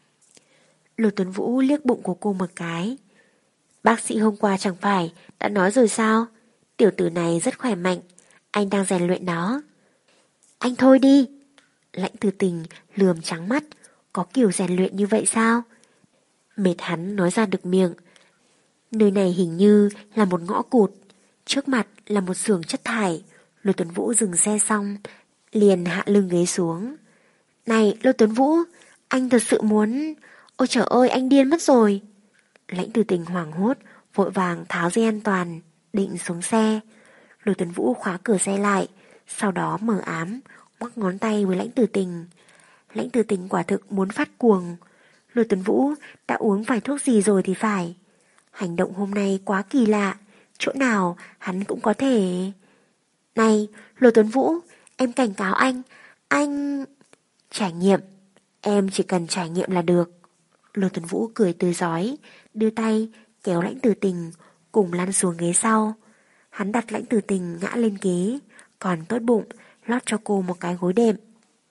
Lô Tuấn Vũ liếc bụng của cô một cái. Bác sĩ hôm qua chẳng phải đã nói rồi sao? Tiểu tử này rất khỏe mạnh, anh đang rèn luyện nó. Anh thôi đi. Lãnh Từ Tình lườm trắng mắt. Có kiểu rèn luyện như vậy sao? Mệt hắn nói ra được miệng. Nơi này hình như là một ngõ cụt, trước mặt là một xưởng chất thải. Lô Tuấn Vũ dừng xe xong, liền hạ lưng ghế xuống. Này Lô Tuấn Vũ, anh thật sự muốn... Ôi trời ơi, anh điên mất rồi. Lãnh Từ Tình hoảng hốt, vội vàng tháo dây an toàn, định xuống xe. Lô Tuấn Vũ khóa cửa xe lại, sau đó mở ám, ngoắc ngón tay với Lãnh Từ Tình. Lãnh Từ Tình quả thực muốn phát cuồng. Lô Tuấn Vũ đã uống phải thuốc gì rồi thì phải. Hành động hôm nay quá kỳ lạ, chỗ nào hắn cũng có thể... Này, Lô Tuấn Vũ, em cảnh cáo anh, anh... Trải nghiệm, em chỉ cần trải nghiệm là được. Lô Tuấn Vũ cười tươi rói, đưa tay kéo Lãnh Từ Tình cùng lăn xuống ghế sau. Hắn đặt Lãnh Từ Tình ngã lên ghế, còn tốt bụng lót cho cô một cái gối đệm.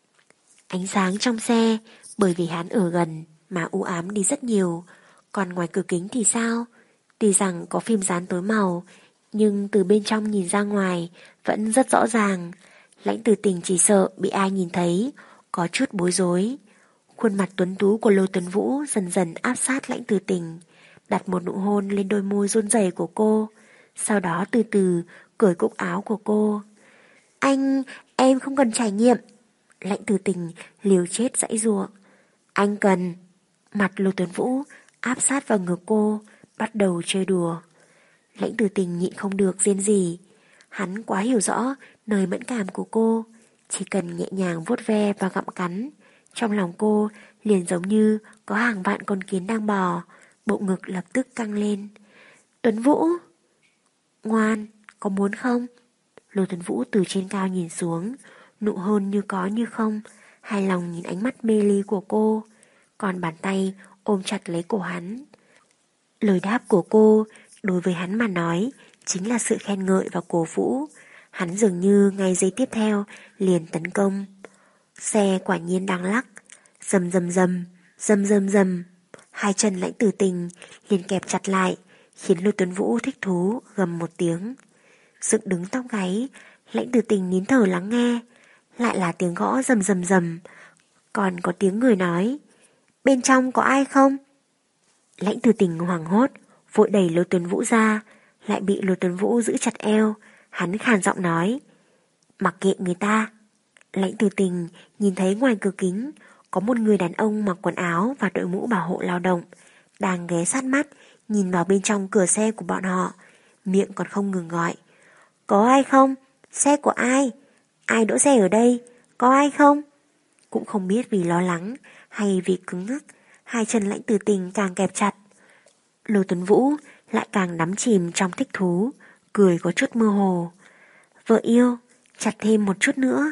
Ánh sáng trong xe bởi vì hắn ở gần mà u ám đi rất nhiều. Còn ngoài cửa kính thì sao? Tuy rằng có phim dán tối màu, nhưng từ bên trong nhìn ra ngoài vẫn rất rõ ràng. Lãnh Từ Tình chỉ sợ bị ai nhìn thấy, có chút bối rối. Khuôn mặt tuấn tú của Lô Tuấn Vũ dần dần áp sát Lãnh Từ Tình, đặt một nụ hôn lên đôi môi run rẩy của cô, sau đó từ từ cởi cúc áo của cô. Anh, em không cần trải nghiệm. Lãnh Từ Tình liều chết giãy giụa. Anh cần. Mặt Lô Tuấn Vũ áp sát vào ngực cô, bắt đầu chơi đùa. Lãnh Từ Tình nhịn không được rên rỉ. Hắn quá hiểu rõ nơi mẫn cảm của cô, chỉ cần nhẹ nhàng vuốt ve và gặm cắn, trong lòng cô liền giống như có hàng vạn con kiến đang bò, bộ ngực lập tức căng lên. Tuấn Vũ! Ngoan, có muốn không? Lô Tuấn Vũ từ trên cao nhìn xuống, nụ hôn như có như không, hài lòng nhìn ánh mắt mê ly của cô. còn bàn tay ôm chặt lấy cổ hắn. Lời đáp của cô đối với hắn mà nói chính là sự khen ngợi và cổ vũ. Hắn dường như ngay giây tiếp theo liền tấn công. Xe quả nhiên đang lắc, rầm rầm rầm, rầm rầm rầm. Hai chân Lãnh Tử Tình liền kẹp chặt lại, khiến Lôi Tuấn Vũ thích thú gầm một tiếng. Dựng đứng tóc gáy, Lãnh Tử Tình nín thở lắng nghe. Lại là tiếng gõ rầm rầm rầm, còn có tiếng người nói: bên trong có ai không? Lãnh Tử Tình hoảng hốt, vội đẩy Lôi Tuấn Vũ ra, lại bị Lôi Tuấn Vũ giữ chặt eo. Hắn khàn giọng nói: mặc kệ người ta. Lãnh Tử Tình nhìn thấy ngoài cửa kính có một người đàn ông mặc quần áo và đội mũ bảo hộ lao động đang ghé sát mắt nhìn vào bên trong cửa xe của bọn họ, miệng còn không ngừng gọi: có ai không? Xe của ai? Ai đỗ xe ở đây? Có ai không? Cũng không biết vì lo lắng hay vì cứng ngắc, hai chân Lãnh Tử Tình càng kẹp chặt. Lôi Tuấn Vũ lại càng đắm chìm trong thích thú, cười có chút mơ hồ: vợ yêu, chặt thêm một chút nữa.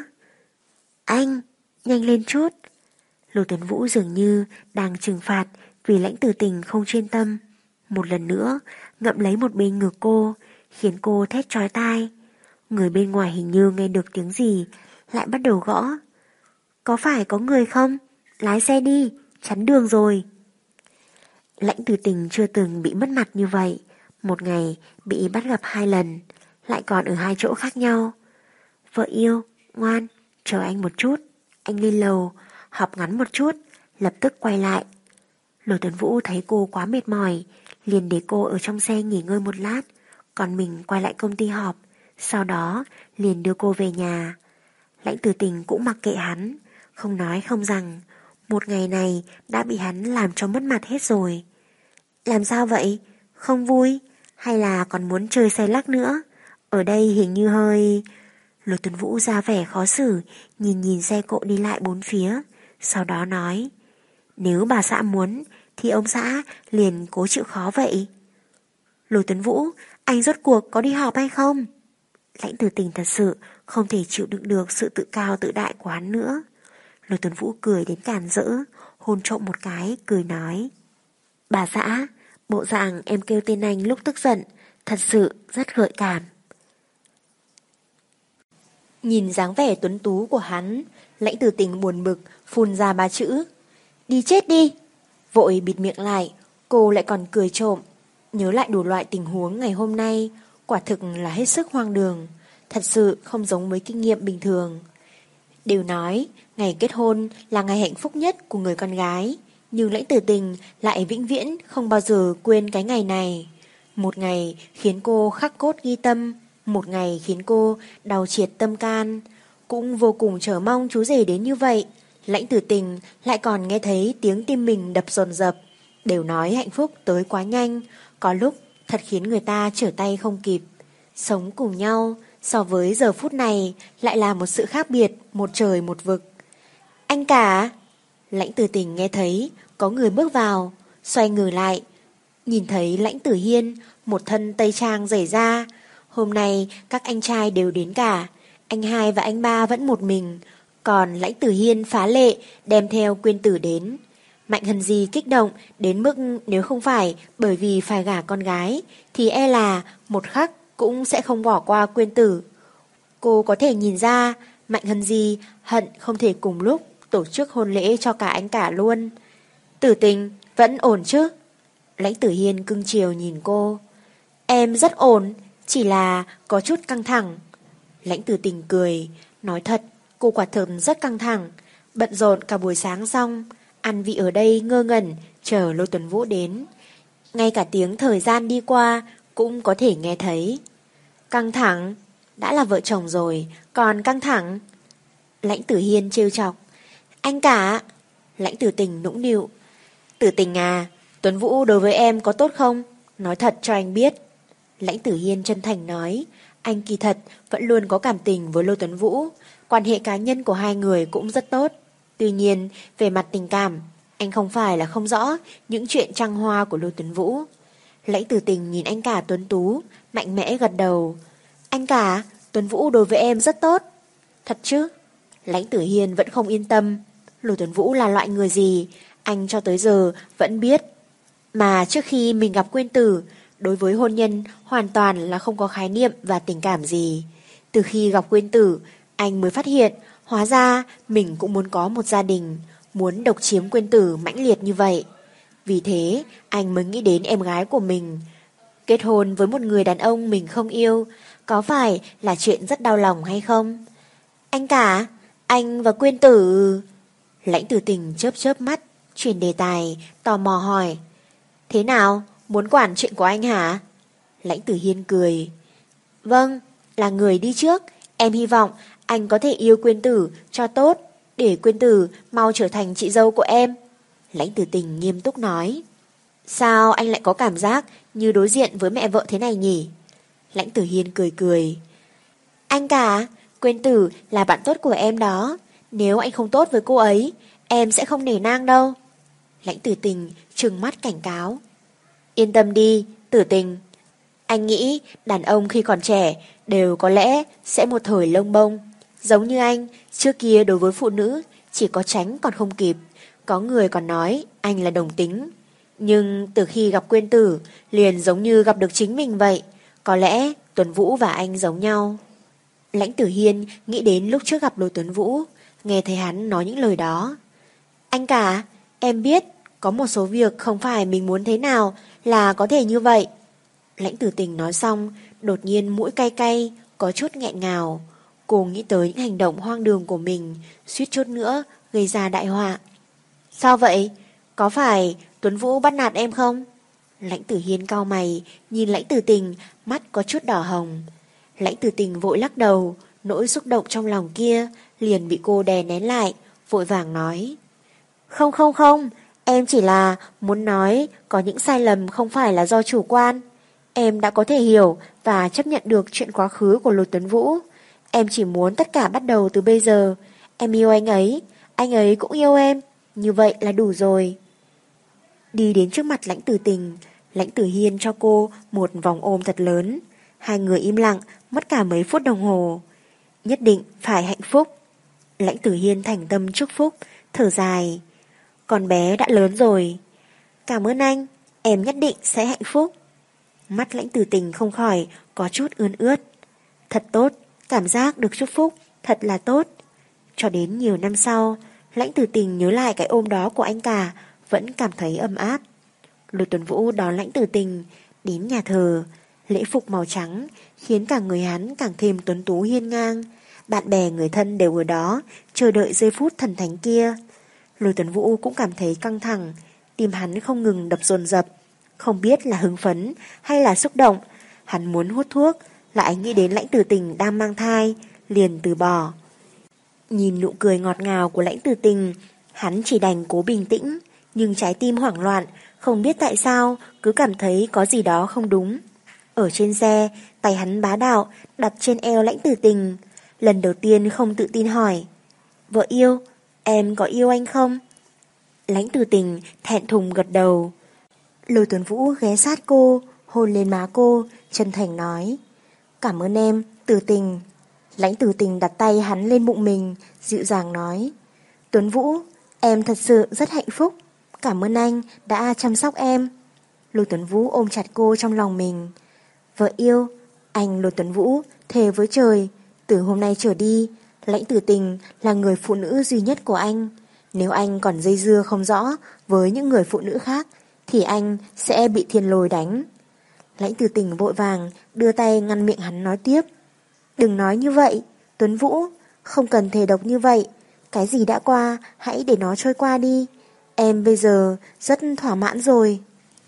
Anh, nhanh lên chút. Lôi Tuấn Vũ dường như đang trừng phạt vì Lãnh Tử Tình không chuyên tâm. Một lần nữa ngậm lấy một bên ngực cô, khiến cô thét chói tai. Người bên ngoài hình như nghe được tiếng gì, lại bắt đầu gõ. Có phải có người không? Lái xe đi, chắn đường rồi. Lãnh Tử Tình chưa từng bị mất mặt như vậy. Một ngày bị bắt gặp hai lần, lại còn ở hai chỗ khác nhau. Vợ yêu, ngoan, chờ anh một chút. Anh lên lầu, họp ngắn một chút, lập tức quay lại. Lôi Tuấn Vũ thấy cô quá mệt mỏi, liền để cô ở trong xe nghỉ ngơi một lát, còn mình quay lại công ty họp. Sau đó liền đưa cô về nhà. Lãnh Tử Tình cũng mặc kệ hắn, không nói không rằng. Một ngày này đã bị hắn làm cho mất mặt hết rồi. Làm sao vậy? Không vui? Hay là còn muốn chơi xe lắc nữa? Ở đây hình như hơi... Lôi Tuấn Vũ ra vẻ khó xử, nhìn nhìn xe cộ đi lại bốn phía. Sau đó nói: nếu bà xã muốn thì ông xã liền cố chịu khó vậy. Lôi Tuấn Vũ, anh rốt cuộc có đi họp hay không? Lãnh Tử Tình thật sự không thể chịu đựng được sự tự cao tự đại của hắn nữa. Lôi Tuấn Vũ cười đến càn rỡ, hôn trộm một cái, cười nói: bà xã, bộ dạng em kêu tên anh lúc tức giận thật sự rất gợi cảm. Nhìn dáng vẻ tuấn tú của hắn, Lãnh Tử Tình buồn bực phun ra ba chữ: đi chết đi. Vội bịt miệng lại, cô lại còn cười trộm. Nhớ lại đủ loại tình huống ngày hôm nay, quả thực là hết sức hoang đường, thật sự không giống với kinh nghiệm bình thường. Đều nói ngày kết hôn là ngày hạnh phúc nhất của người con gái, nhưng Lãnh Tử Tình lại vĩnh viễn không bao giờ quên cái ngày này. Một ngày khiến cô khắc cốt ghi tâm, một ngày khiến cô đau triệt tâm can. Cũng vô cùng chờ mong chú rể đến như vậy. Lãnh Tử Tình lại còn nghe thấy tiếng tim mình đập dồn dập. Đều nói hạnh phúc tới quá nhanh, có lúc thật khiến người ta trở tay không kịp. Sống cùng nhau so với giờ phút này lại là một sự khác biệt, một trời một vực. Anh cả. Lãnh Tử Tình nghe thấy có người bước vào, xoay người lại, nhìn thấy Lãnh Tử Hiên một thân tây trang rải ra. Hôm nay các anh trai đều đến cả, anh hai và anh ba vẫn một mình, còn Lãnh Tử Hiên phá lệ đem theo Quyên Tử đến. Mạnh Hân Di kích động đến mức nếu không phải bởi vì phải gả con gái thì e là một khắc cũng sẽ không bỏ qua Quyên Tử. Cô có thể nhìn ra Mạnh Hân Di hận không thể cùng lúc tổ chức hôn lễ cho cả anh cả luôn. Tử Tình vẫn ổn chứ? Lãnh Tử Hiên cưng chiều nhìn cô. Em rất ổn, chỉ là có chút căng thẳng. Lãnh Tử Tình cười, nói thật, cô quả thực rất căng thẳng, bận rộn cả buổi sáng xong, ăn vị ở đây ngơ ngẩn chờ Lôi Tuấn Vũ đến. Ngay cả tiếng thời gian đi qua cũng có thể nghe thấy. Căng thẳng? Đã là vợ chồng rồi, còn căng thẳng? Lãnh Tử Hiên trêu chọc. Anh cả. Lãnh Tử Tình nũng nịu. Tử Tình à, Tuấn Vũ đối với em có tốt không? Nói thật cho anh biết. Lãnh Tử Hiên chân thành nói. Anh kỳ thật vẫn luôn có cảm tình với Lôi Tuấn Vũ, quan hệ cá nhân của hai người cũng rất tốt. Tuy nhiên, về mặt tình cảm, anh không phải là không rõ những chuyện trăng hoa của Lôi Tuấn Vũ. Lãnh Tử Tình nhìn anh cả tuấn tú, mạnh mẽ gật đầu. Anh cả, Tuấn Vũ đối với em rất tốt. Thật chứ? Lãnh Tử Hiên vẫn không yên tâm. Lôi Tuấn Vũ là loại người gì? anh cho tới giờ vẫn biết. Mà trước khi mình gặp Quyên Tử, đối với hôn nhân hoàn toàn là không có khái niệm và tình cảm gì. Từ khi gặp Quyên Tử, anh mới phát hiện hóa ra mình cũng muốn có một gia đình, muốn độc chiếm Quyên Tử mãnh liệt như vậy. Vì thế anh mới nghĩ đến em gái của mình. Kết hôn với một người đàn ông mình không yêu, có phải là chuyện rất đau lòng hay không? Anh cả, anh và Quyên Tử... Lãnh Tử Tình chớp chớp mắt, chuyển đề tài, tò mò hỏi. Thế nào, muốn quản chuyện của anh hả? Lãnh Tử Hiên cười. Vâng, là người đi trước, em hy vọng anh có thể yêu Quyên Tử cho tốt, để Quyên Tử mau trở thành chị dâu của em. Lãnh Tử Tình nghiêm túc nói. Sao anh lại có cảm giác như đối diện với mẹ vợ thế này nhỉ? Lãnh Tử Hiên cười cười. Anh cả, Quyên Tử là bạn tốt của em đó. Nếu anh không tốt với cô ấy, em sẽ không nể nang đâu. Lãnh Tử Tình trừng mắt cảnh cáo. Yên tâm đi, Tử Tình. Anh nghĩ đàn ông khi còn trẻ đều có lẽ sẽ một thời lông bông. Giống như anh, trước kia đối với phụ nữ chỉ có tránh còn không kịp. Có người còn nói anh là đồng tính. Nhưng từ khi gặp Quyên Tử, liền giống như gặp được chính mình vậy. Có lẽ Tuấn Vũ và anh giống nhau. Lãnh Tử Hiên nghĩ đến lúc trước gặp Lô Tuấn Vũ, nghe thấy hắn nói những lời đó. Anh cả, em biết có một số việc không phải mình muốn thế nào là có thể như vậy. Lãnh Tử Tình nói xong, đột nhiên mũi cay cay, có chút nghẹn ngào. Cô nghĩ tới những hành động hoang đường của mình, suýt chút nữa gây ra đại họa. Sao vậy? Có phải Tuấn Vũ bắt nạt em không? Lãnh Tử Hiên cau mày, nhìn Lãnh Tử Tình, mắt có chút đỏ hồng. Lãnh Tử Tình vội lắc đầu, nỗi xúc động trong lòng kia liền bị cô đè nén lại, vội vàng nói. Không không không, em chỉ là muốn nói có những sai lầm không phải là do chủ quan. Em đã có thể hiểu và chấp nhận được chuyện quá khứ của Lô Tuấn Vũ. Em chỉ muốn tất cả bắt đầu từ bây giờ. Em yêu anh ấy, anh ấy cũng yêu em. Như vậy là đủ rồi. Đi đến trước mặt Lãnh Tử Tình, Lãnh Tử Hiên cho cô một vòng ôm thật lớn. Hai người im lặng mất cả mấy phút đồng hồ. Nhất định phải hạnh phúc. Lãnh Tử Hiên thành tâm chúc phúc, thở dài. Con bé đã lớn rồi. Cảm ơn anh, em nhất định sẽ hạnh phúc. Mắt Lãnh Tử Tình không khỏi có chút ươn ướt. Thật tốt, cảm giác được chúc phúc, thật là tốt. Cho đến nhiều năm sau, Lãnh Tử Tình nhớ lại cái ôm đó của anh cả, vẫn cảm thấy ấm áp. Lô Tuấn Vũ đón Lãnh Tử Tình đến nhà thờ. Lễ phục màu trắng khiến cả người hắn càng thêm tuấn tú hiên ngang. Bạn bè người thân đều ở đó, chờ đợi giây phút thần thánh kia. Lô Tuấn Vũ cũng cảm thấy căng thẳng, tim hắn không ngừng đập dồn dập. Không biết là hưng phấn hay là xúc động. Hắn muốn hút thuốc, lại nghĩ đến Lãnh Tử Tình đang mang thai, liền từ bỏ. Nhìn nụ cười ngọt ngào của Lãnh Tử Tình, hắn chỉ đành cố bình tĩnh, nhưng trái tim hoảng loạn, không biết tại sao cứ cảm thấy có gì đó không đúng. Ở trên xe, tay hắn bá đạo đặt trên eo Lãnh Tử Tình. Lần đầu tiên không tự tin hỏi, vợ yêu, em có yêu anh không? Lãnh Tử Tình thẹn thùng gật đầu. Lô Tuấn Vũ ghé sát cô, hôn lên má cô, chân thành nói, cảm ơn em, Tử Tình. Lãnh Tử Tình đặt tay hắn lên bụng mình, dịu dàng nói, Tuấn Vũ, em thật sự rất hạnh phúc. Cảm ơn anh đã chăm sóc em. Lô Tuấn Vũ ôm chặt cô trong lòng mình. Vợ yêu, anh Lô Tuấn Vũ thề với trời, từ hôm nay trở đi, Lãnh Tử Tình là người phụ nữ duy nhất của anh. Nếu anh còn dây dưa không rõ với những người phụ nữ khác, thì anh sẽ bị thiên lôi đánh. Lãnh Tử Tình vội vàng đưa tay ngăn miệng hắn nói tiếp. Đừng nói như vậy, Tuấn Vũ, không cần thề độc như vậy. Cái gì đã qua, hãy để nó trôi qua đi. Em bây giờ rất thỏa mãn rồi.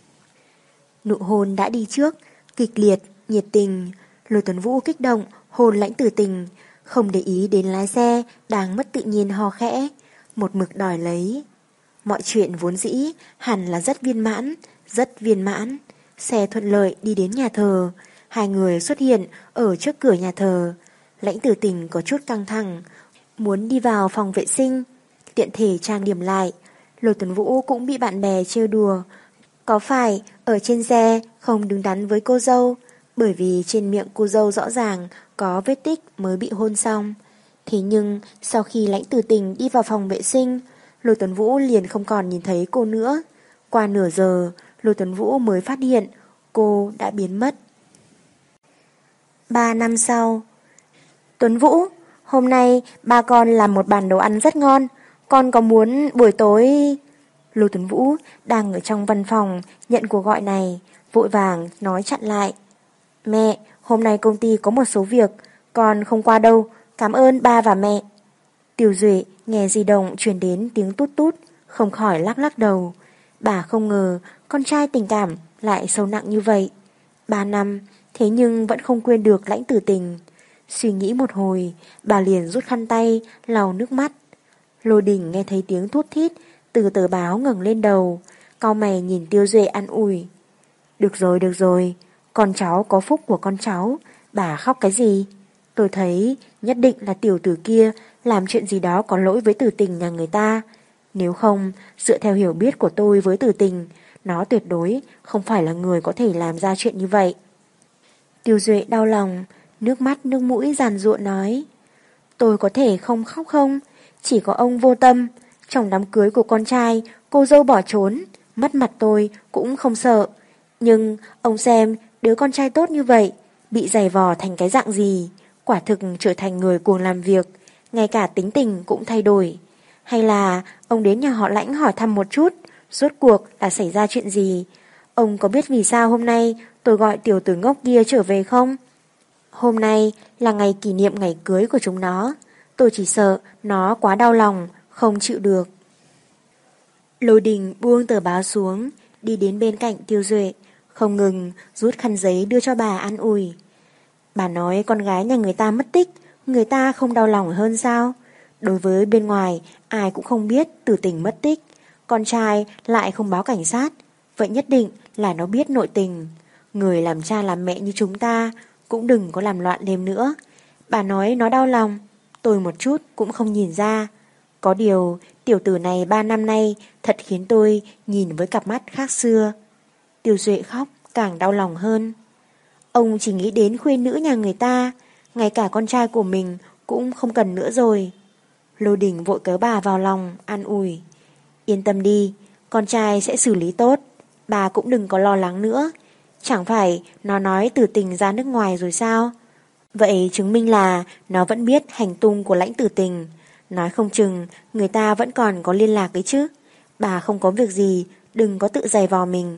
Nụ hôn đã đi trước, kịch liệt, nhiệt tình. Lô Tuấn Vũ kích động hôn Lãnh Tử Tình, không để ý đến lái xe đang mất tự nhiên ho khẽ, một mực đòi lấy. Mọi chuyện vốn dĩ hẳn là rất viên mãn, rất viên mãn. Xe thuận lợi đi đến nhà thờ. Hai người xuất hiện ở trước cửa nhà thờ. Lãnh Tử Tình có chút căng thẳng, muốn đi vào phòng vệ sinh, tiện thể trang điểm lại. Lô Tuấn Vũ cũng bị bạn bè trêu đùa. Có phải ở trên xe không đứng đắn với cô dâu, bởi vì trên miệng cô dâu rõ ràng có vết tích mới bị hôn xong. Thế nhưng sau khi Lãnh Tử Tình đi vào phòng vệ sinh, Lôi Tuấn Vũ liền không còn nhìn thấy cô nữa. Qua nửa giờ, Lôi Tuấn Vũ mới phát hiện cô đã biến mất. Ba năm sau. Tuấn Vũ, hôm nay ba con làm một bàn đồ ăn rất ngon. Con có muốn buổi tối... Lôi Tuấn Vũ đang ở trong văn phòng nhận cuộc gọi này, vội vàng nói chặn lại. Mẹ, hôm nay công ty có một số việc, con không qua đâu, cảm ơn ba và mẹ. Tiểu Duệ nghe di động truyền đến tiếng tút tút, không khỏi lắc lắc đầu. Bà không ngờ con trai tình cảm lại sâu nặng như vậy. Ba năm, thế nhưng vẫn không quên được Lãnh Tử Tình. Suy nghĩ một hồi, bà liền rút khăn tay, lau nước mắt. Lôi Đình nghe thấy tiếng thút thít, từ tờ báo ngẩng lên đầu, cau mày nhìn Tiêu Duệ an ủi. Được rồi, được rồi, con cháu có phúc của con cháu, bà khóc cái gì? Tôi thấy nhất định là tiểu tử kia làm chuyện gì đó có lỗi với Tử Tình nhà người ta. Nếu không, dựa theo hiểu biết của tôi với Tử Tình, nó tuyệt đối không phải là người có thể làm ra chuyện như vậy. Tiêu Duệ đau lòng, nước mắt nước mũi giàn giụa nói. Tôi có thể không khóc không? Chỉ có ông vô tâm. Trong đám cưới của con trai, cô dâu bỏ trốn, mất mặt tôi cũng không sợ. Nhưng ông xem đứa con trai tốt như vậy, bị giày vò thành cái dạng gì, quả thực trở thành người cuồng làm việc, ngay cả tính tình cũng thay đổi. Hay là ông đến nhà họ Lãnh hỏi thăm một chút, rốt cuộc là xảy ra chuyện gì? Ông có biết vì sao hôm nay tôi gọi tiểu tử ngốc kia trở về không? Hôm nay là ngày kỷ niệm ngày cưới của chúng nó. Tôi chỉ sợ nó quá đau lòng, không chịu được. Lôi Đình buông tờ báo xuống, đi đến bên cạnh Tiêu Duệ, không ngừng rút khăn giấy đưa cho bà an ủi. Bà nói con gái nhà người ta mất tích, người ta không đau lòng hơn sao? Đối với bên ngoài, ai cũng không biết Tử Tình mất tích. Con trai lại không báo cảnh sát, vậy nhất định là nó biết nội tình. Người làm cha làm mẹ như chúng ta cũng đừng có làm loạn thêm nữa. Bà nói nó đau lòng, tôi một chút cũng không nhìn ra. Có điều, tiểu tử này ba năm nay thật khiến tôi nhìn với cặp mắt khác xưa. Tiêu Duệ khóc càng đau lòng hơn. Ông chỉ nghĩ đến khuê nữ nhà người ta, ngay cả con trai của mình cũng không cần nữa rồi. Lôi Đình vội kéo bà vào lòng, an ủi. Yên tâm đi, con trai sẽ xử lý tốt, bà cũng đừng có lo lắng nữa. Chẳng phải nó nói Tử Tình ra nước ngoài rồi sao? Vậy chứng minh là nó vẫn biết hành tung của Lãnh Tử Tình. Nói không chừng người ta vẫn còn có liên lạc ấy chứ. Bà không có việc gì, đừng có tự giày vò mình.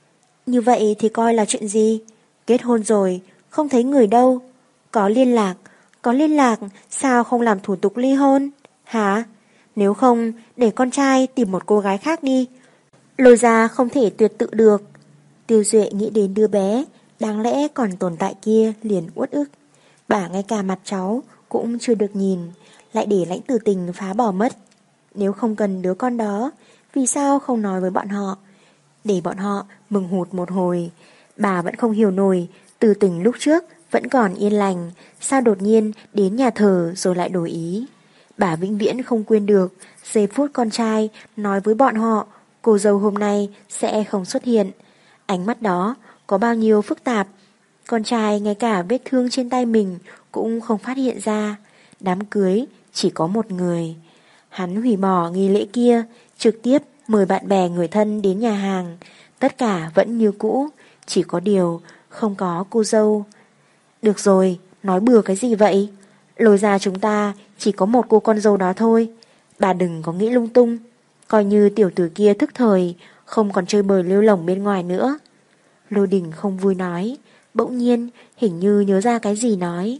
Như vậy thì coi là chuyện gì? Kết hôn rồi, không thấy người đâu. Có liên lạc, có liên lạc, sao không làm thủ tục ly hôn? Hả? Nếu không, để con trai tìm một cô gái khác đi. Lôi ra không thể tuyệt tự được. Tiêu Duệ nghĩ đến đứa bé, đáng lẽ còn tồn tại kia liền uất ức. Bà ngay cả mặt cháu cũng chưa được nhìn, lại để Lãnh Tử Tình phá bỏ mất. Nếu không cần đứa con đó, vì sao không nói với bọn họ? Để bọn họ mừng hụt một hồi. Bà vẫn không hiểu nổi, Tử Tình lúc trước vẫn còn yên lành, sao đột nhiên đến nhà thờ rồi lại đổi ý. Bà vĩnh viễn không quên được giây phút con trai nói với bọn họ cô dâu hôm nay sẽ không xuất hiện. Ánh mắt đó có bao nhiêu phức tạp. Con trai ngay cả vết thương trên tay mình cũng không phát hiện ra. Đám cưới chỉ có một người. Hắn hủy bỏ nghi lễ kia, trực tiếp mời bạn bè người thân đến nhà hàng. Tất cả vẫn như cũ, chỉ có điều không có cô dâu. Được rồi, nói bừa cái gì vậy? Lôi ra chúng ta chỉ có một cô con dâu đó thôi. Bà đừng có nghĩ lung tung. Coi như tiểu tử kia thức thời, không còn chơi bời lêu lổng bên ngoài nữa. Lôi Đình không vui nói, bỗng nhiên hình như nhớ ra cái gì nói.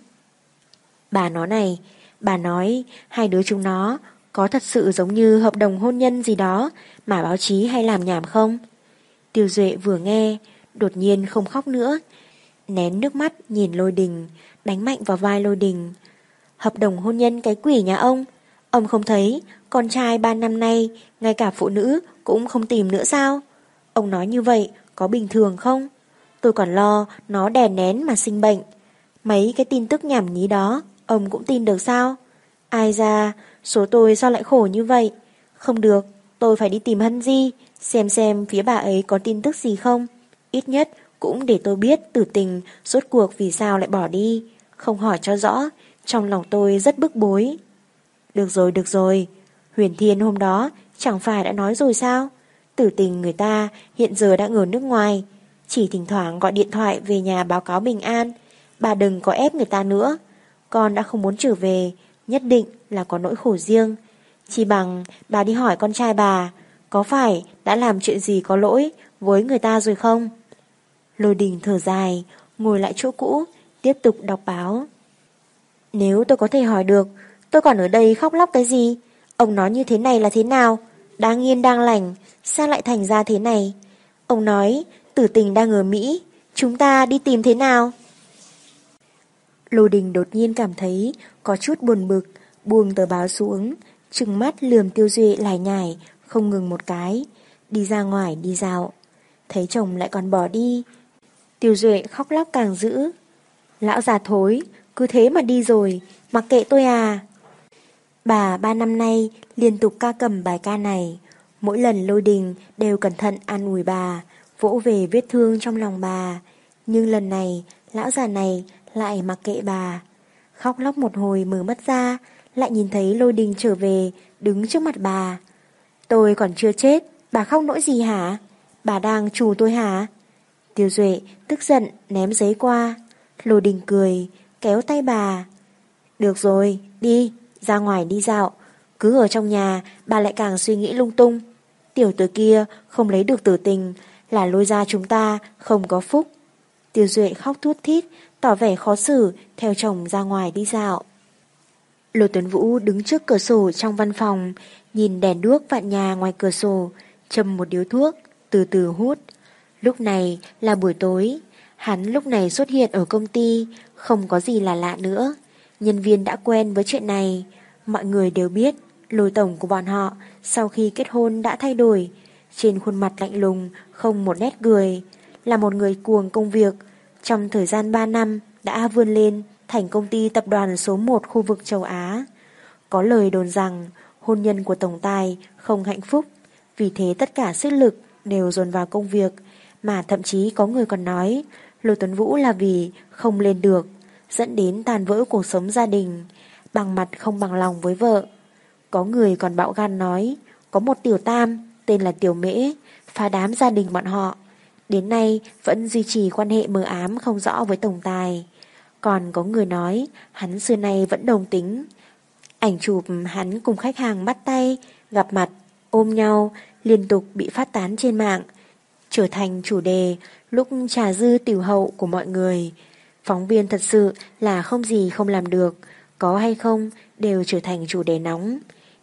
Bà nói này, bà nói hai đứa chúng nó có thật sự giống như hợp đồng hôn nhân gì đó mà báo chí hay làm nhảm không? Tiêu Duệ vừa nghe, đột nhiên không khóc nữa, nén nước mắt nhìn Lôi Đình, đánh mạnh vào vai Lôi Đình. Hợp đồng hôn nhân cái quỷ nhà ông, ông không thấy con trai ba năm nay ngay cả phụ nữ cũng không tìm nữa sao? Ông nói như vậy có bình thường không? Tôi còn lo nó đè nén mà sinh bệnh. Mấy cái tin tức nhảm nhí đó ông cũng tin được sao? Ai ra, số tôi sao lại khổ như vậy? Không được, tôi phải đi tìm Hân Di, xem xem phía bà ấy có tin tức gì không. Ít nhất cũng để tôi biết Tử Tình rốt cuộc vì sao lại bỏ đi. Không hỏi cho rõ, trong lòng tôi rất bức bối. Được rồi, được rồi, Huyền Thiên hôm đó Chẳng phải đã nói rồi sao? Tử tình người ta hiện giờ đang ở nước ngoài, chỉ thỉnh thoảng gọi điện thoại về nhà báo cáo bình an. Bà đừng có ép người ta nữa. Con đã không muốn trở về, nhất định là có nỗi khổ riêng. Chỉ bằng bà đi hỏi con trai bà, có phải đã làm chuyện gì có lỗi với người ta rồi không? Lôi Đình thở dài, ngồi lại chỗ cũ, tiếp tục đọc báo. Nếu tôi có thể hỏi được, tôi còn ở đây khóc lóc cái gì? Ông nói như thế này là thế nào? Đang yên đang lành, sao lại thành ra thế này? Ông nói Tử tình đang ở Mỹ, chúng ta đi tìm thế nào? Lôi Đình đột nhiên cảm thấy có chút buồn bực, buông tờ báo xuống, trừng mắt lườm Tiêu Duệ lải nhải, không ngừng một cái, đi ra ngoài đi dạo. Thấy chồng lại còn bỏ đi, Tiêu Duệ khóc lóc càng dữ. Lão già thối, cứ thế mà đi rồi, mặc kệ tôi à. Bà ba năm nay liên tục ca cầm bài ca này, mỗi lần Lôi Đình đều cẩn thận an ủi bà, vỗ về vết thương trong lòng bà. Nhưng lần này, lão già này lại mặc kệ bà. Khóc lóc một hồi mở mắt ra, lại nhìn thấy Lôi Đình trở về, đứng trước mặt bà. Tôi còn chưa chết, bà khóc nỗi gì hả? Bà đang trù tôi hả? Tiêu Duệ tức giận ném giấy qua. Lôi Đình cười, kéo tay bà. Được rồi, đi, ra ngoài đi dạo. Cứ ở trong nhà, bà lại càng suy nghĩ lung tung. Tiểu tử kia không lấy được Tử tình, là Lôi gia chúng ta không có phúc. Tiêu Duệ khóc thút thít, tỏ vẻ khó xử, theo chồng ra ngoài đi dạo. Lôi Tuấn Vũ đứng trước cửa sổ trong văn phòng, nhìn đèn đuốc vạn nhà ngoài cửa sổ, châm một điếu thuốc, từ từ hút. Lúc này là buổi tối, hắn lúc này xuất hiện ở công ty, không có gì là lạ nữa. Nhân viên đã quen với chuyện này, mọi người đều biết Lôi tổng của bọn họ sau khi kết hôn đã thay đổi, trên khuôn mặt lạnh lùng, không một nét cười, là một người cuồng công việc. Trong thời gian ba năm đã vươn lên thành công ty tập đoàn số một khu vực châu Á. Có lời đồn rằng hôn nhân của tổng tài không hạnh phúc, vì thế tất cả sức lực đều dồn vào công việc, mà thậm chí có người còn nói Lôi Tuấn Vũ là vì không lên được, dẫn đến tàn vỡ cuộc sống gia đình, bằng mặt không bằng lòng với vợ. Có người còn bạo gan nói có một tiểu tam tên là Tiểu Mễ phá đám gia đình bọn họ, đến nay vẫn duy trì quan hệ mờ ám không rõ với tổng tài. Còn có người nói hắn xưa nay vẫn đồng tính. Ảnh chụp hắn cùng khách hàng bắt tay, gặp mặt, ôm nhau liên tục bị phát tán trên mạng, trở thành chủ đề lúc trà dư tiểu hậu của mọi người. Phóng viên thật sự là không gì không làm được, có hay không đều trở thành chủ đề nóng.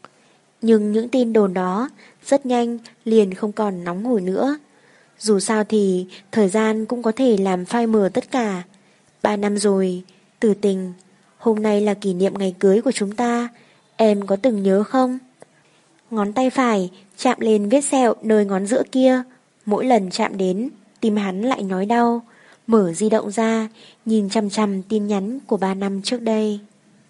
Nhưng những tin đồn đó rất nhanh liền không còn nóng hổi nữa. Dù sao thì thời gian cũng có thể làm phai mờ tất cả. Ba năm rồi, Tử tình, hôm nay là kỷ niệm ngày cưới của chúng ta, em có từng nhớ không? Ngón tay phải chạm lên vết sẹo nơi ngón giữa kia, mỗi lần chạm đến, tim hắn lại nhói đau. Mở di động ra, nhìn chằm chằm tin nhắn của ba năm trước đây.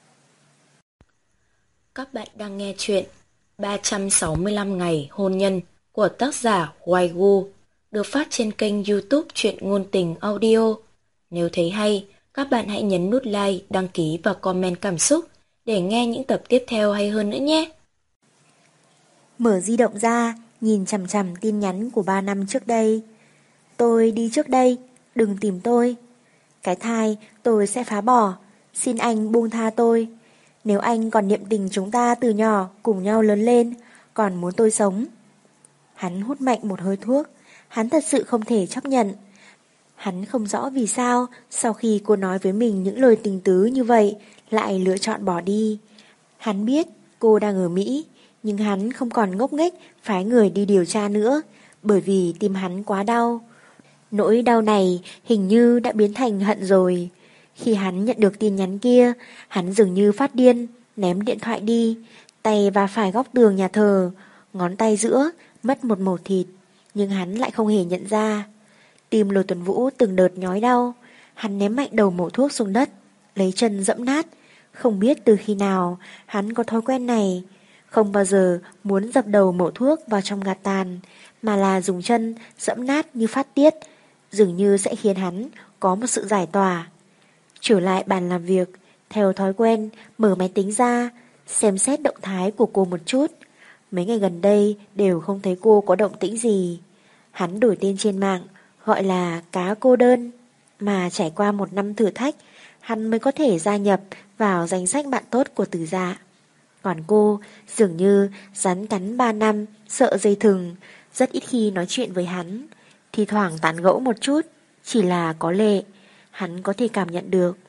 Các bạn đang nghe chuyện ba trăm sáu mươi lăm ngày hôn nhân của tác giả Hoài Gu, được phát trên kênh YouTube Truyện Ngôn Tình Audio. Nếu thấy hay, các bạn hãy nhấn nút like, đăng ký và comment cảm xúc để nghe những tập tiếp theo hay hơn nữa nhé. Mở di động ra, nhìn chằm chằm tin nhắn của ba năm trước đây. Tôi đi trước đây, đừng tìm tôi. Cái thai tôi sẽ phá bỏ, xin anh buông tha tôi. Nếu anh còn niệm tình chúng ta từ nhỏ cùng nhau lớn lên, còn muốn tôi sống. Hắn hút mạnh một hơi thuốc, hắn thật sự không thể chấp nhận. Hắn không rõ vì sao sau khi cô nói với mình những lời tình tứ như vậy lại lựa chọn bỏ đi. Hắn biết cô đang ở Mỹ, nhưng hắn không còn ngốc nghếch phái người đi điều tra nữa, bởi vì tim hắn quá đau. Nỗi đau này hình như đã biến thành hận rồi. Khi hắn nhận được tin nhắn kia, hắn dường như phát điên, ném điện thoại đi, tay va phải góc tường nhà thờ, ngón tay giữa mất một mẩu thịt, nhưng hắn lại không hề nhận ra. Tim Lôi Tuấn Vũ từng đợt nhói đau, hắn ném mạnh đầu mẩu thuốc xuống đất, lấy chân dẫm nát. Không biết từ khi nào hắn có thói quen này, không bao giờ muốn dập đầu mẩu thuốc vào trong gạt tàn, mà là dùng chân dẫm nát như phát tiết, dường như sẽ khiến hắn có một sự giải tỏa. Trở lại bàn làm việc, theo thói quen mở máy tính ra, xem xét động thái của cô một chút. Mấy ngày gần đây đều không thấy cô có động tĩnh gì. Hắn đổi tên trên mạng, gọi là cá cô đơn. Mà trải qua một năm thử thách, hắn mới có thể gia nhập vào danh sách bạn tốt của Từ Dạ. Còn cô dường như rắn cắn ba năm, sợ dây thừng, rất ít khi nói chuyện với hắn. Thì thoảng tán gẫu một chút, chỉ là có lệ, hắn có thể cảm nhận được.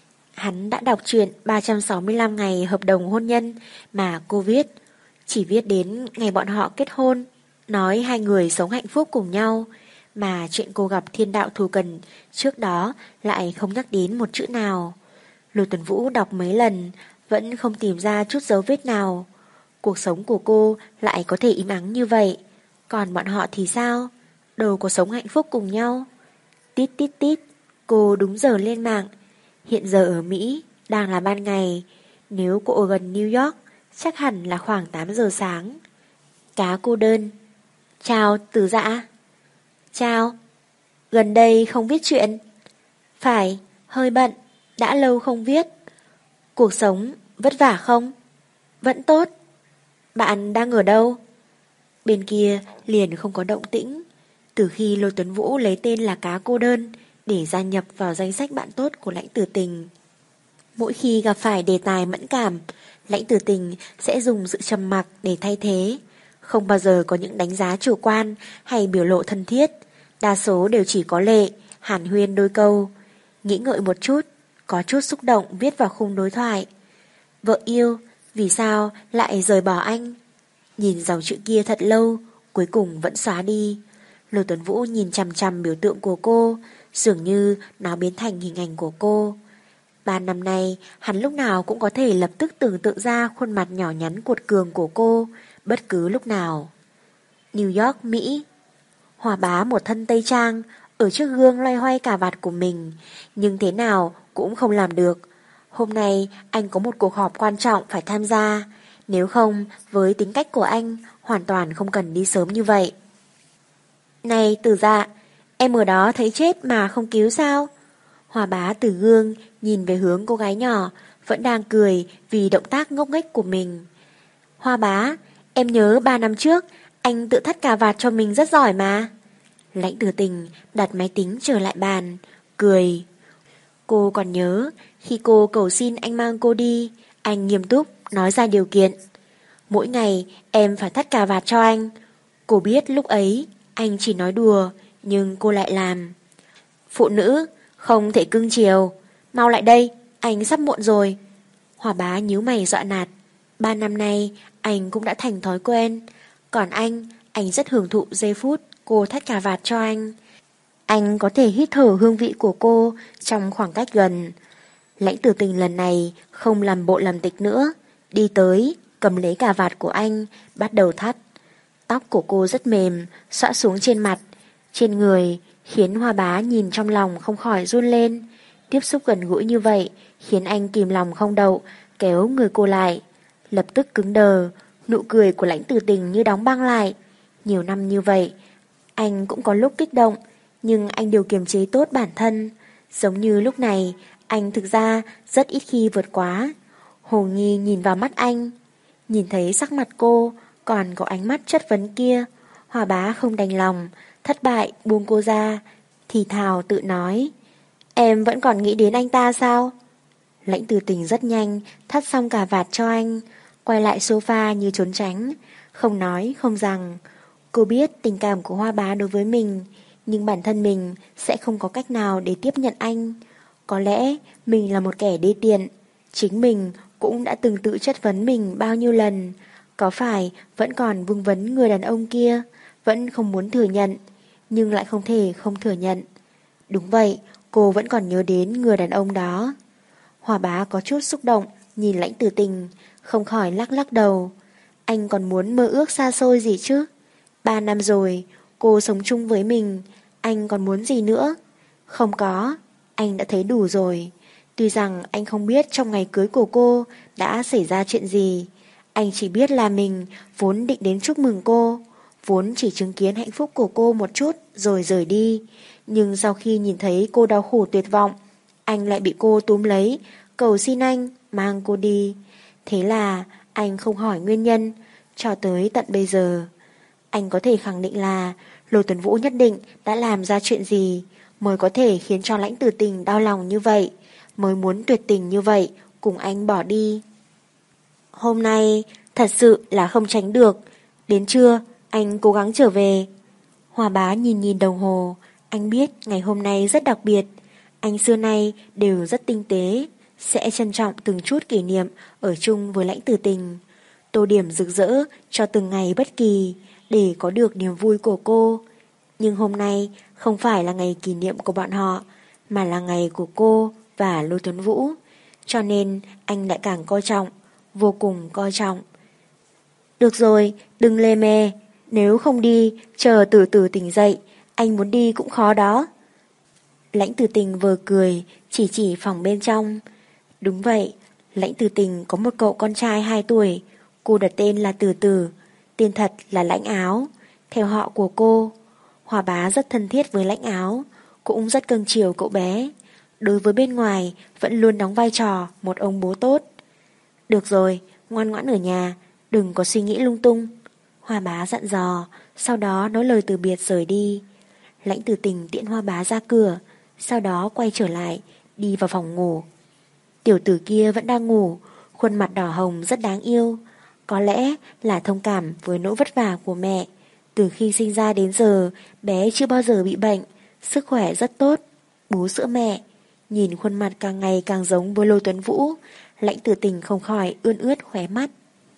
Hắn đã đọc truyện ba trăm sáu mươi lăm ngày hợp đồng hôn nhân mà cô viết. Chỉ viết đến ngày bọn họ kết hôn, nói hai người sống hạnh phúc cùng nhau. Mà chuyện cô gặp thiên đạo thù cần trước đó lại không nhắc đến một chữ nào. Lôi Tuấn Vũ đọc mấy lần, vẫn không tìm ra chút dấu vết nào. Cuộc sống của cô lại có thể im ắng như vậy. Còn bọn họ thì sao? Đâu có sống hạnh phúc cùng nhau. Tít tít tít, cô đúng giờ lên mạng. Hiện giờ ở Mỹ, đang là ban ngày. Nếu cô ở gần New York, chắc hẳn là khoảng tám giờ sáng. Cá cô đơn. Chào Từ Dạ. Chào. Gần đây không viết chuyện. Phải, hơi bận, đã lâu không viết. Cuộc sống vất vả không? Vẫn tốt. Bạn đang ở đâu? Bên kia liền không có động tĩnh. Từ khi Lôi Tuấn Vũ lấy tên là cá cô đơn để gia nhập vào danh sách bạn tốt của Lãnh Tử Tình. Mỗi khi gặp phải đề tài mẫn cảm, Lãnh Tử Tình sẽ dùng sự trầm mặc để thay thế. Không bao giờ có những đánh giá chủ quan hay biểu lộ thân thiết. Đa số đều chỉ có lệ, hàn huyên đôi câu. Nghĩ ngợi một chút, có chút xúc động viết vào khung đối thoại. Vợ yêu, vì sao lại rời bỏ anh? Nhìn dòng chữ kia thật lâu, cuối cùng vẫn xóa đi. Lôi Tuấn Vũ nhìn chằm chằm biểu tượng của cô, dường như nó biến thành hình ảnh của cô. Ba năm nay, hắn lúc nào cũng có thể lập tức tưởng tượng ra khuôn mặt nhỏ nhắn cuột cường của cô, bất cứ lúc nào. New York, Mỹ. Hòa Bá một thân tây trang, ở trước gương loay hoay cà vạt của mình, nhưng thế nào cũng không làm được. Hôm nay anh có một cuộc họp quan trọng phải tham gia, nếu không với tính cách của anh hoàn toàn không cần đi sớm như vậy. Này Từ Dạ, em ở đó thấy chết mà không cứu sao? Hòa Bá từ gương nhìn về hướng cô gái nhỏ, vẫn đang cười vì động tác ngốc nghếch của mình. Hoa Bá, em nhớ ba năm trước anh tự thắt cà vạt cho mình rất giỏi mà. Lãnh Tử Tình đặt máy tính trở lại bàn, cười. Cô còn nhớ khi cô cầu xin anh mang cô đi, anh nghiêm túc nói ra điều kiện. Mỗi ngày em phải thắt cà vạt cho anh. Cô biết lúc ấy anh chỉ nói đùa, nhưng cô lại làm. Phụ nữ không thể cưng chiều. Mau lại đây, anh sắp muộn rồi. Hòa Bá nhíu mày dọa nạt. Ba năm nay anh cũng đã thành thói quen. Còn anh, anh rất hưởng thụ giây phút cô thắt cà vạt cho anh. Anh có thể hít thở hương vị của cô trong khoảng cách gần. Lãnh Tử Tình lần này không làm bộ làm tịch nữa, đi tới, cầm lấy cà vạt của anh, bắt đầu thắt. Tóc của cô rất mềm, xõa xuống trên mặt, trên người, khiến Hoa Bá nhìn trong lòng không khỏi run lên. Tiếp xúc gần gũi như vậy khiến anh kìm lòng không đậu, kéo người cô lại. Lập tức cứng đờ, nụ cười của Lãnh Tử Tình như đóng băng lại. Nhiều năm như vậy, anh cũng có lúc kích động, nhưng anh đều kiềm chế tốt bản thân. Giống như lúc này, anh thực ra rất ít khi vượt quá. Hồ nghi nhìn vào mắt anh, nhìn thấy sắc mặt cô, còn có ánh mắt chất vấn kia. Hòa Bá không đành lòng, thất bại buông cô ra, thì thào tự nói. Em vẫn còn nghĩ đến anh ta sao? Lãnh Tử Tình rất nhanh, thắt xong cà vạt cho anh, quay lại sofa như trốn tránh, không nói không rằng. Cô biết tình cảm của Hoa Bá đối với mình, nhưng bản thân mình sẽ không có cách nào để tiếp nhận anh. Có lẽ mình là một kẻ đê tiện. Chính mình cũng đã từng tự chất vấn mình bao nhiêu lần. Có phải vẫn còn vương vấn người đàn ông kia, vẫn không muốn thừa nhận, nhưng lại không thể không thừa nhận. Đúng vậy, cô vẫn còn nhớ đến người đàn ông đó. Hòa Bá có chút xúc động, nhìn Lãnh Tử Tình, không khỏi lắc lắc đầu. Anh còn muốn mơ ước xa xôi gì chứ? Ba năm rồi, cô sống chung với mình, anh còn muốn gì nữa? Không có, anh đã thấy đủ rồi. Tuy rằng anh không biết trong ngày cưới của cô đã xảy ra chuyện gì, anh chỉ biết là mình vốn định đến chúc mừng cô, vốn chỉ chứng kiến hạnh phúc của cô một chút rồi rời đi. Nhưng sau khi nhìn thấy cô đau khổ tuyệt vọng, anh lại bị cô túm lấy, cầu xin anh mang cô đi. Thế là anh không hỏi nguyên nhân, Cho tới tận bây giờ, anh có thể khẳng định là Lôi Tuấn Vũ nhất định đã làm ra chuyện gì mới có thể khiến cho Lãnh Tử Tình đau lòng như vậy, mới muốn tuyệt tình như vậy cùng anh bỏ đi. Hôm nay thật sự là không tránh được. Đến trưa anh cố gắng trở về. Hòa Bá nhìn nhìn đồng hồ. Anh biết ngày hôm nay rất đặc biệt. Anh xưa nay đều rất tinh tế, sẽ trân trọng từng chút kỷ niệm ở chung với Lãnh Tử Tình, tô điểm rực rỡ cho từng ngày bất kỳ để có được niềm vui của cô. Nhưng hôm nay không phải là ngày kỷ niệm của bọn họ, mà là ngày của cô và Lôi Tuấn Vũ. Cho nên anh lại càng coi trọng, vô cùng coi trọng. Được rồi, đừng lê mê. Nếu không đi, chờ từ từ tỉnh dậy, anh muốn đi cũng khó đó. Lãnh Tử Tình vừa cười, chỉ chỉ phòng bên trong. Đúng vậy, Lãnh Tử Tình có một cậu con trai hai tuổi. Cô đặt tên là Tử Tử, tên thật là Lãnh Áo, theo họ của cô. Hòa Bá rất thân thiết với Lãnh Áo, cũng rất cưng chiều cậu bé. Đối với bên ngoài vẫn luôn đóng vai trò một ông bố tốt. Được rồi, ngoan ngoãn ở nhà, đừng có suy nghĩ lung tung. Hòa Bá dặn dò, sau đó nói lời từ biệt rời đi. Lãnh Tử Tình tiễn Hoa Bá ra cửa, sau đó quay trở lại, đi vào phòng ngủ. Tiểu tử kia vẫn đang ngủ, khuôn mặt đỏ hồng rất đáng yêu. Có lẽ là thông cảm với nỗi vất vả của mẹ. Từ khi sinh ra đến giờ, bé chưa bao giờ bị bệnh, sức khỏe rất tốt, bú sữa mẹ. Nhìn khuôn mặt càng ngày càng giống với Lôi Tuấn Vũ, Lãnh Tử Tình không khỏi ươn ướt khóe mắt.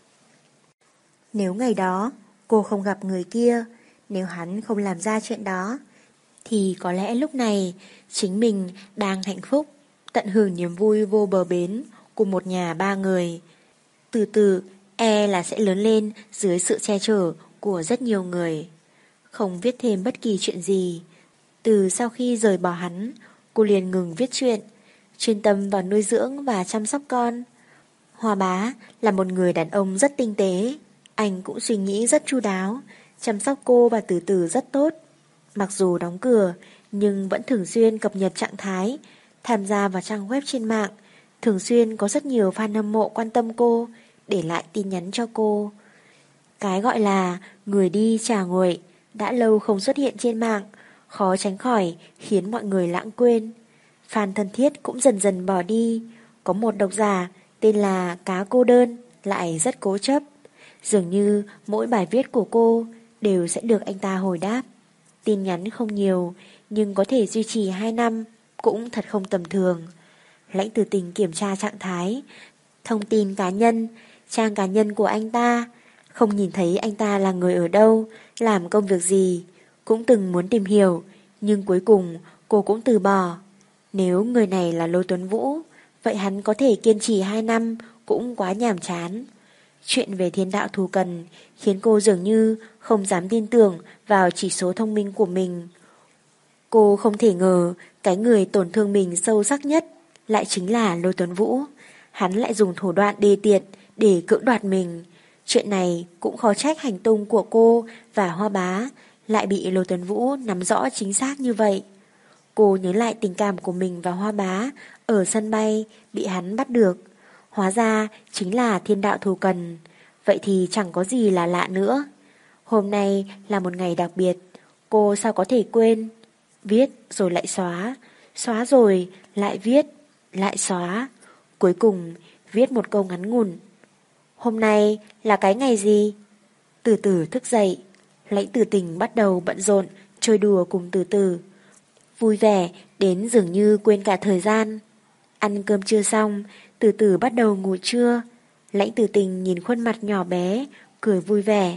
Nếu ngày đó cô không gặp người kia, nếu hắn không làm ra chuyện đó, thì có lẽ lúc này chính mình đang hạnh phúc, tận hưởng niềm vui vô bờ bến của một nhà ba người. Từ từ e là sẽ lớn lên dưới sự che chở của rất nhiều người. Không viết thêm bất kỳ chuyện gì. Từ sau khi rời bỏ hắn, cô liền ngừng viết chuyện, chuyên tâm vào nuôi dưỡng và chăm sóc con. Hoa Bá là một người đàn ông rất tinh tế. Anh cũng suy nghĩ rất chu đáo, chăm sóc cô và Tử Tử rất tốt. Mặc dù đóng cửa, nhưng vẫn thường xuyên cập nhật trạng thái, tham gia vào trang web trên mạng. Thường xuyên có rất nhiều fan hâm mộ quan tâm cô, để lại tin nhắn cho cô. Cái gọi là người đi chả nguội, đã lâu không xuất hiện trên mạng, khó tránh khỏi khiến mọi người lãng quên. Fan thân thiết cũng dần dần bỏ đi. Có một độc giả tên là Cá Cô Đơn lại rất cố chấp. Dường như mỗi bài viết của cô đều sẽ được anh ta hồi đáp. Tin nhắn không nhiều, nhưng có thể duy trì hai năm, cũng thật không tầm thường. Lãnh Tử Tình kiểm tra trạng thái, thông tin cá nhân, trang cá nhân của anh ta, không nhìn thấy anh ta là người ở đâu, làm công việc gì. Cũng từng muốn tìm hiểu, nhưng cuối cùng cô cũng từ bỏ. Nếu người này là Lôi Tuấn Vũ, vậy hắn có thể kiên trì hai năm cũng quá nhàm chán. Chuyện về thiên đạo thù cần khiến cô dường như không dám tin tưởng vào chỉ số thông minh của mình. Cô không thể ngờ cái người tổn thương mình sâu sắc nhất lại chính là Lôi Tuấn Vũ. Hắn lại dùng thủ đoạn đê tiện để cưỡng đoạt mình. Chuyện này cũng khó trách hành tung của cô và Hoa Bá lại bị Lôi Tuấn Vũ nắm rõ chính xác như vậy. Cô nhớ lại tình cảm của mình và Hoa Bá ở sân bay bị hắn bắt được. Hóa ra chính là thiên đạo thù cần. Vậy thì chẳng có gì là lạ nữa. Hôm nay là một ngày đặc biệt, cô sao có thể quên. Viết rồi lại xóa, xóa rồi lại viết, lại xóa. Cuối cùng viết một câu ngắn ngủn. Hôm nay là cái ngày gì? Từ từ thức dậy, Lãnh Tử Tình bắt đầu bận rộn chơi đùa cùng Từ từ. Vui vẻ đến dường như quên cả thời gian. Ăn cơm trưa xong, Từ từ bắt đầu ngủ trưa. Lãnh Tử Tình nhìn khuôn mặt nhỏ bé, cười vui vẻ.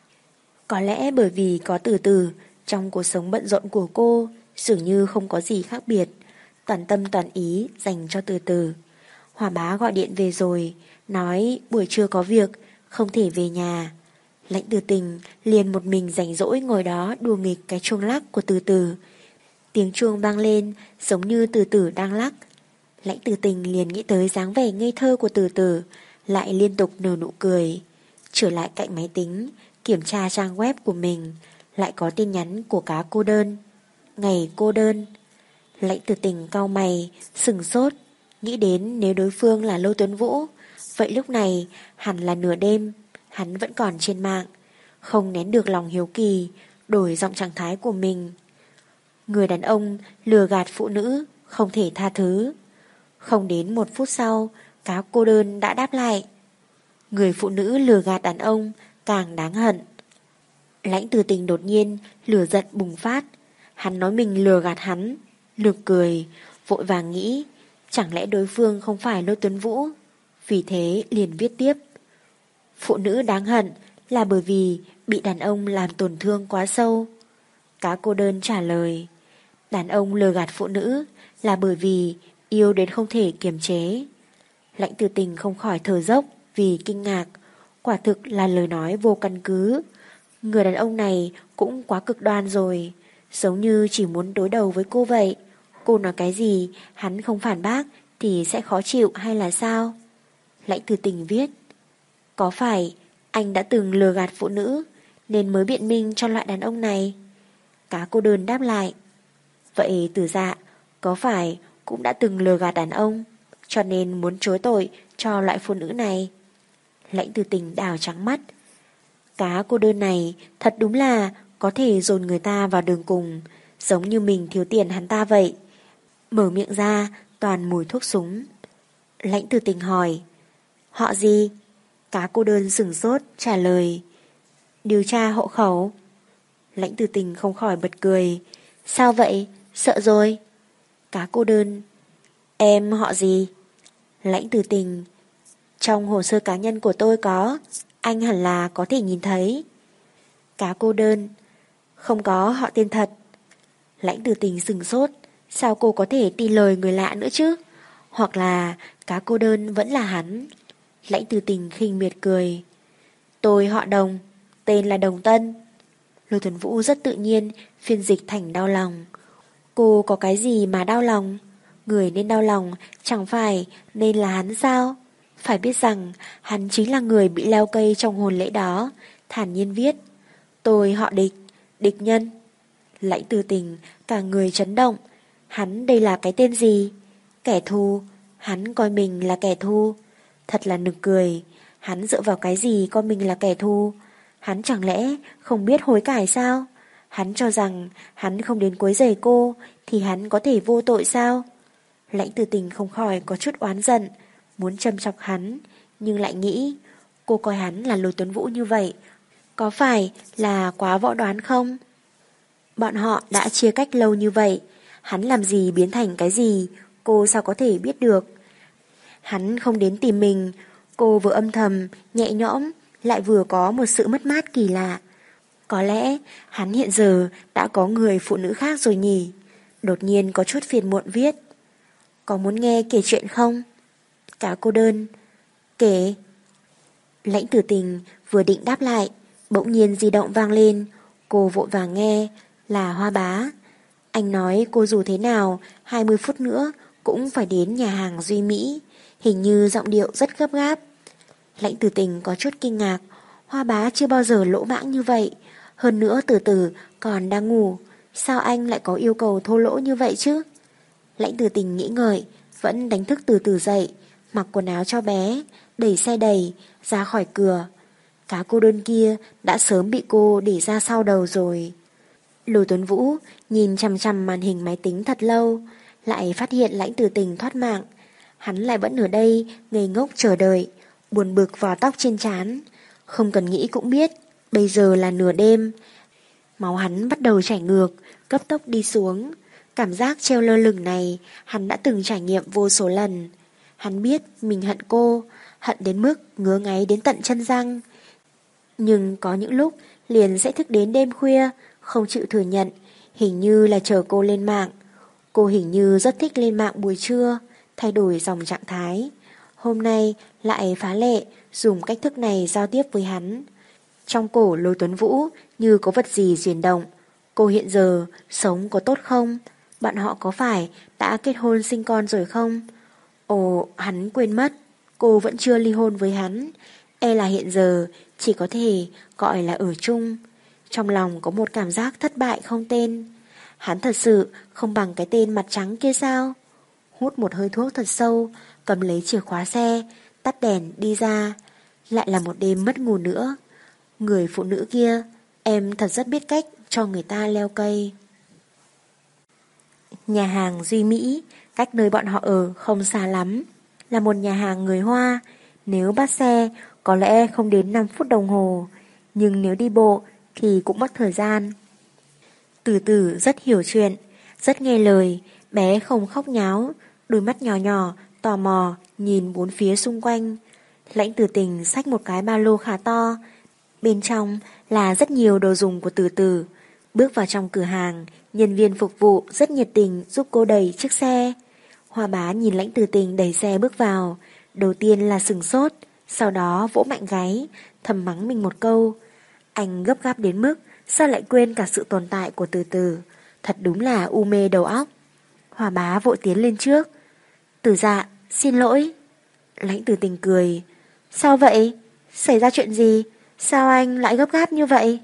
Có lẽ bởi vì có Từ từ, trong cuộc sống bận rộn của cô dường như không có gì khác biệt, toàn tâm toàn ý dành cho Từ từ. Hòa Bá gọi điện về rồi, nói buổi trưa có việc, không thể về nhà. Lãnh Tử Tình liền một mình rảnh rỗi ngồi đó đùa nghịch cái chuông lắc của Từ từ. Tiếng chuông vang lên giống như Từ từ đang lắc. Lãnh Tử Tình liền nghĩ tới dáng vẻ ngây thơ của Từ từ, lại liên tục nở nụ cười. Trở lại cạnh máy tính, kiểm tra trang web của mình, lại có tin nhắn của Cá Cô Đơn. Ngày cô đơn. Lãnh Tử Tình cau mày, sừng sốt, nghĩ đến nếu đối phương là Lôi Tuấn Vũ, vậy lúc này hẳn là nửa đêm, hắn vẫn còn trên mạng, không nén được lòng hiếu kỳ, đổi giọng trạng thái của mình. Người đàn ông lừa gạt phụ nữ, không thể tha thứ. Không đến một phút sau, cá cô đơn đã đáp lại. Người phụ nữ lừa gạt đàn ông càng đáng hận. Lãnh Từ Tình đột nhiên lửa giận bùng phát. Hắn nói mình lừa gạt hắn, nực cười, vội vàng nghĩ, chẳng lẽ đối phương không phải Lôi Tuấn Vũ? Vì thế liền viết tiếp. Phụ nữ đáng hận là bởi vì bị đàn ông làm tổn thương quá sâu. Cá cô đơn trả lời. Đàn ông lừa gạt phụ nữ là bởi vì yêu đến không thể kiềm chế. Lãnh Từ Tình không khỏi thở dốc vì kinh ngạc. Quả thực là lời nói vô căn cứ. Người đàn ông này cũng quá cực đoan rồi, giống như chỉ muốn đối đầu với cô vậy. Cô nói cái gì hắn không phản bác thì sẽ khó chịu hay là sao? Lãnh Từ Tình viết. Có phải anh đã từng lừa gạt phụ nữ nên mới biện minh cho loại đàn ông này? Cá cô đơn đáp lại. Vậy Từ Dạ có phải cũng đã từng lừa gạt đàn ông, cho nên muốn chối tội cho loại phụ nữ này? Lãnh Từ Tình đảo trắng mắt. Cá cô đơn này thật đúng là có thể dồn người ta vào đường cùng, giống như mình thiếu tiền hắn ta vậy. Mở miệng ra toàn mùi thuốc súng. Lãnh Từ Tình hỏi. Họ gì? Cá cô đơn sửng sốt trả lời. Điều tra hộ khẩu. Lãnh Từ Tình không khỏi bật cười. Sao vậy? Sợ rồi? Cá cô đơn. Em họ gì? Lãnh Từ Tình. Trong hồ sơ cá nhân của tôi có, anh hẳn là có thể nhìn thấy. Cá cô đơn. Không có họ tên thật. Lãnh Từ Tình sửng sốt. Sao cô có thể tin lời người lạ nữa chứ? Hoặc là cá cô đơn vẫn là hắn? Lãnh Từ Tình khinh miệt cười. Tôi họ Đồng, tên là Đồng Tân. Lôi Tuấn Vũ rất tự nhiên phiên dịch thành đau lòng. Cô có cái gì mà đau lòng? Người nên đau lòng chẳng phải nên là hắn sao? Phải biết rằng hắn chính là người bị leo cây trong hồn lễ đó. Thản nhiên viết. Tôi họ Địch, địch nhân. Lãnh Từ Tình cả người chấn động. Hắn đây là cái tên gì? Kẻ thù. Hắn coi mình là kẻ thù. Thật là nực cười. Hắn dựa vào cái gì coi mình là kẻ thù? Hắn chẳng lẽ không biết hối cải sao? Hắn cho rằng hắn không đến quấy rầy cô thì hắn có thể vô tội sao? Lãnh Từ Tình không khỏi có chút oán giận, muốn châm chọc hắn, nhưng lại nghĩ cô coi hắn là Lôi Tuấn Vũ như vậy, có phải là quá võ đoán không? Bọn họ đã chia cách lâu như vậy, hắn làm gì biến thành cái gì, cô sao có thể biết được? Hắn không đến tìm mình, cô vừa âm thầm, nhẹ nhõm, lại vừa có một sự mất mát kỳ lạ. Có lẽ hắn hiện giờ đã có người phụ nữ khác rồi nhỉ? Đột nhiên có chút phiền muộn viết. Có muốn nghe kể chuyện không? Cá cô đơn. Kể. Lãnh Từ Tình vừa định đáp lại, bỗng nhiên di động vang lên. Cô vội vàng nghe, là Hoa Bá. Anh nói cô dù thế nào, hai mươi phút nữa cũng phải đến nhà hàng Duy Mỹ. Hình như giọng điệu rất gấp gáp. Lãnh Từ Tình có chút kinh ngạc. Hoa Bá chưa bao giờ lỗ mãng như vậy. Hơn nữa Từ Từ còn đang ngủ. Sao anh lại có yêu cầu thô lỗ như vậy chứ? Lãnh Từ Tình nghĩ ngợi, vẫn đánh thức Từ Từ dậy, mặc quần áo cho bé, đẩy xe đẩy, ra khỏi cửa. Cá cô đơn kia đã sớm bị cô để ra sau đầu rồi. Lôi Tuấn Vũ nhìn chằm chằm màn hình máy tính thật lâu, lại phát hiện Lãnh Từ Tình thoát mạng. Hắn lại vẫn ở đây ngây ngốc chờ đợi, buồn bực vò tóc trên trán. Không cần nghĩ cũng biết, bây giờ là nửa đêm. Máu hắn bắt đầu chảy ngược, cấp tốc đi xuống. Cảm giác treo lơ lửng này hắn đã từng trải nghiệm vô số lần. Hắn biết mình hận cô, hận đến mức ngứa ngáy đến tận chân răng. Nhưng có những lúc liền sẽ thức đến đêm khuya, không chịu thừa nhận, hình như là chờ cô lên mạng. Cô hình như rất thích lên mạng buổi trưa, thay đổi dòng trạng thái. Hôm nay lại phá lệ dùng cách thức này giao tiếp với hắn. Trong cổ Lôi Tuấn Vũ như có vật gì chuyển động. Cô hiện giờ sống có tốt không? Bạn họ có phải đã kết hôn sinh con rồi không? Ồ, hắn quên mất, cô vẫn chưa ly hôn với hắn. E là hiện giờ chỉ có thể gọi là ở chung. Trong lòng có một cảm giác thất bại không tên. Hắn thật sự không bằng cái tên mặt trắng kia sao? Hút một hơi thuốc thật sâu, cầm lấy chìa khóa xe, tắt đèn đi ra. Lại là một đêm mất ngủ nữa. Người phụ nữ kia, em thật rất biết cách cho người ta leo cây. Nhà hàng Duy Mỹ, cách nơi bọn họ ở không xa lắm. Là một nhà hàng người Hoa. Nếu bắt xe, có lẽ không đến năm phút đồng hồ. Nhưng nếu đi bộ thì cũng mất thời gian. Từ từ rất hiểu chuyện, rất nghe lời. Bé không khóc nháo, đôi mắt nhỏ nhỏ, tò mò, nhìn bốn phía xung quanh. Lãnh Từ Tình xách một cái ba lô khá to. Bên trong là rất nhiều đồ dùng của Từ Từ. Bước vào trong cửa hàng, nhân viên phục vụ rất nhiệt tình giúp cô đẩy chiếc xe. Hoa Bá nhìn Lãnh Từ Tình đẩy xe bước vào. Đầu tiên là sửng sốt, sau đó vỗ mạnh gáy, thầm mắng mình một câu. Anh gấp gáp đến mức sao lại quên cả sự tồn tại của Từ Từ. Thật đúng là u mê đầu óc. Hoa Bá vội tiến lên trước. Từ Dạ, xin lỗi. Lãnh Từ Tình cười. Sao vậy? Xảy ra chuyện gì? Sao anh lại gấp gáp như vậy?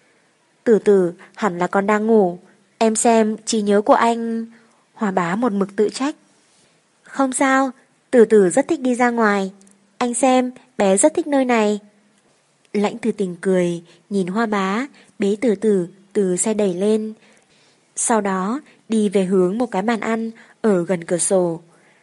Từ Từ hẳn là còn đang ngủ. Em xem trí nhớ của anh. Hoa Bá một mực tự trách. Không sao, Từ Từ rất thích đi ra ngoài. Anh xem, bé rất thích nơi này. Lãnh Từ Tình cười, nhìn Hoa Bá, bế Từ Từ từ xe đẩy lên. Sau đó đi về hướng một cái bàn ăn ở gần cửa sổ.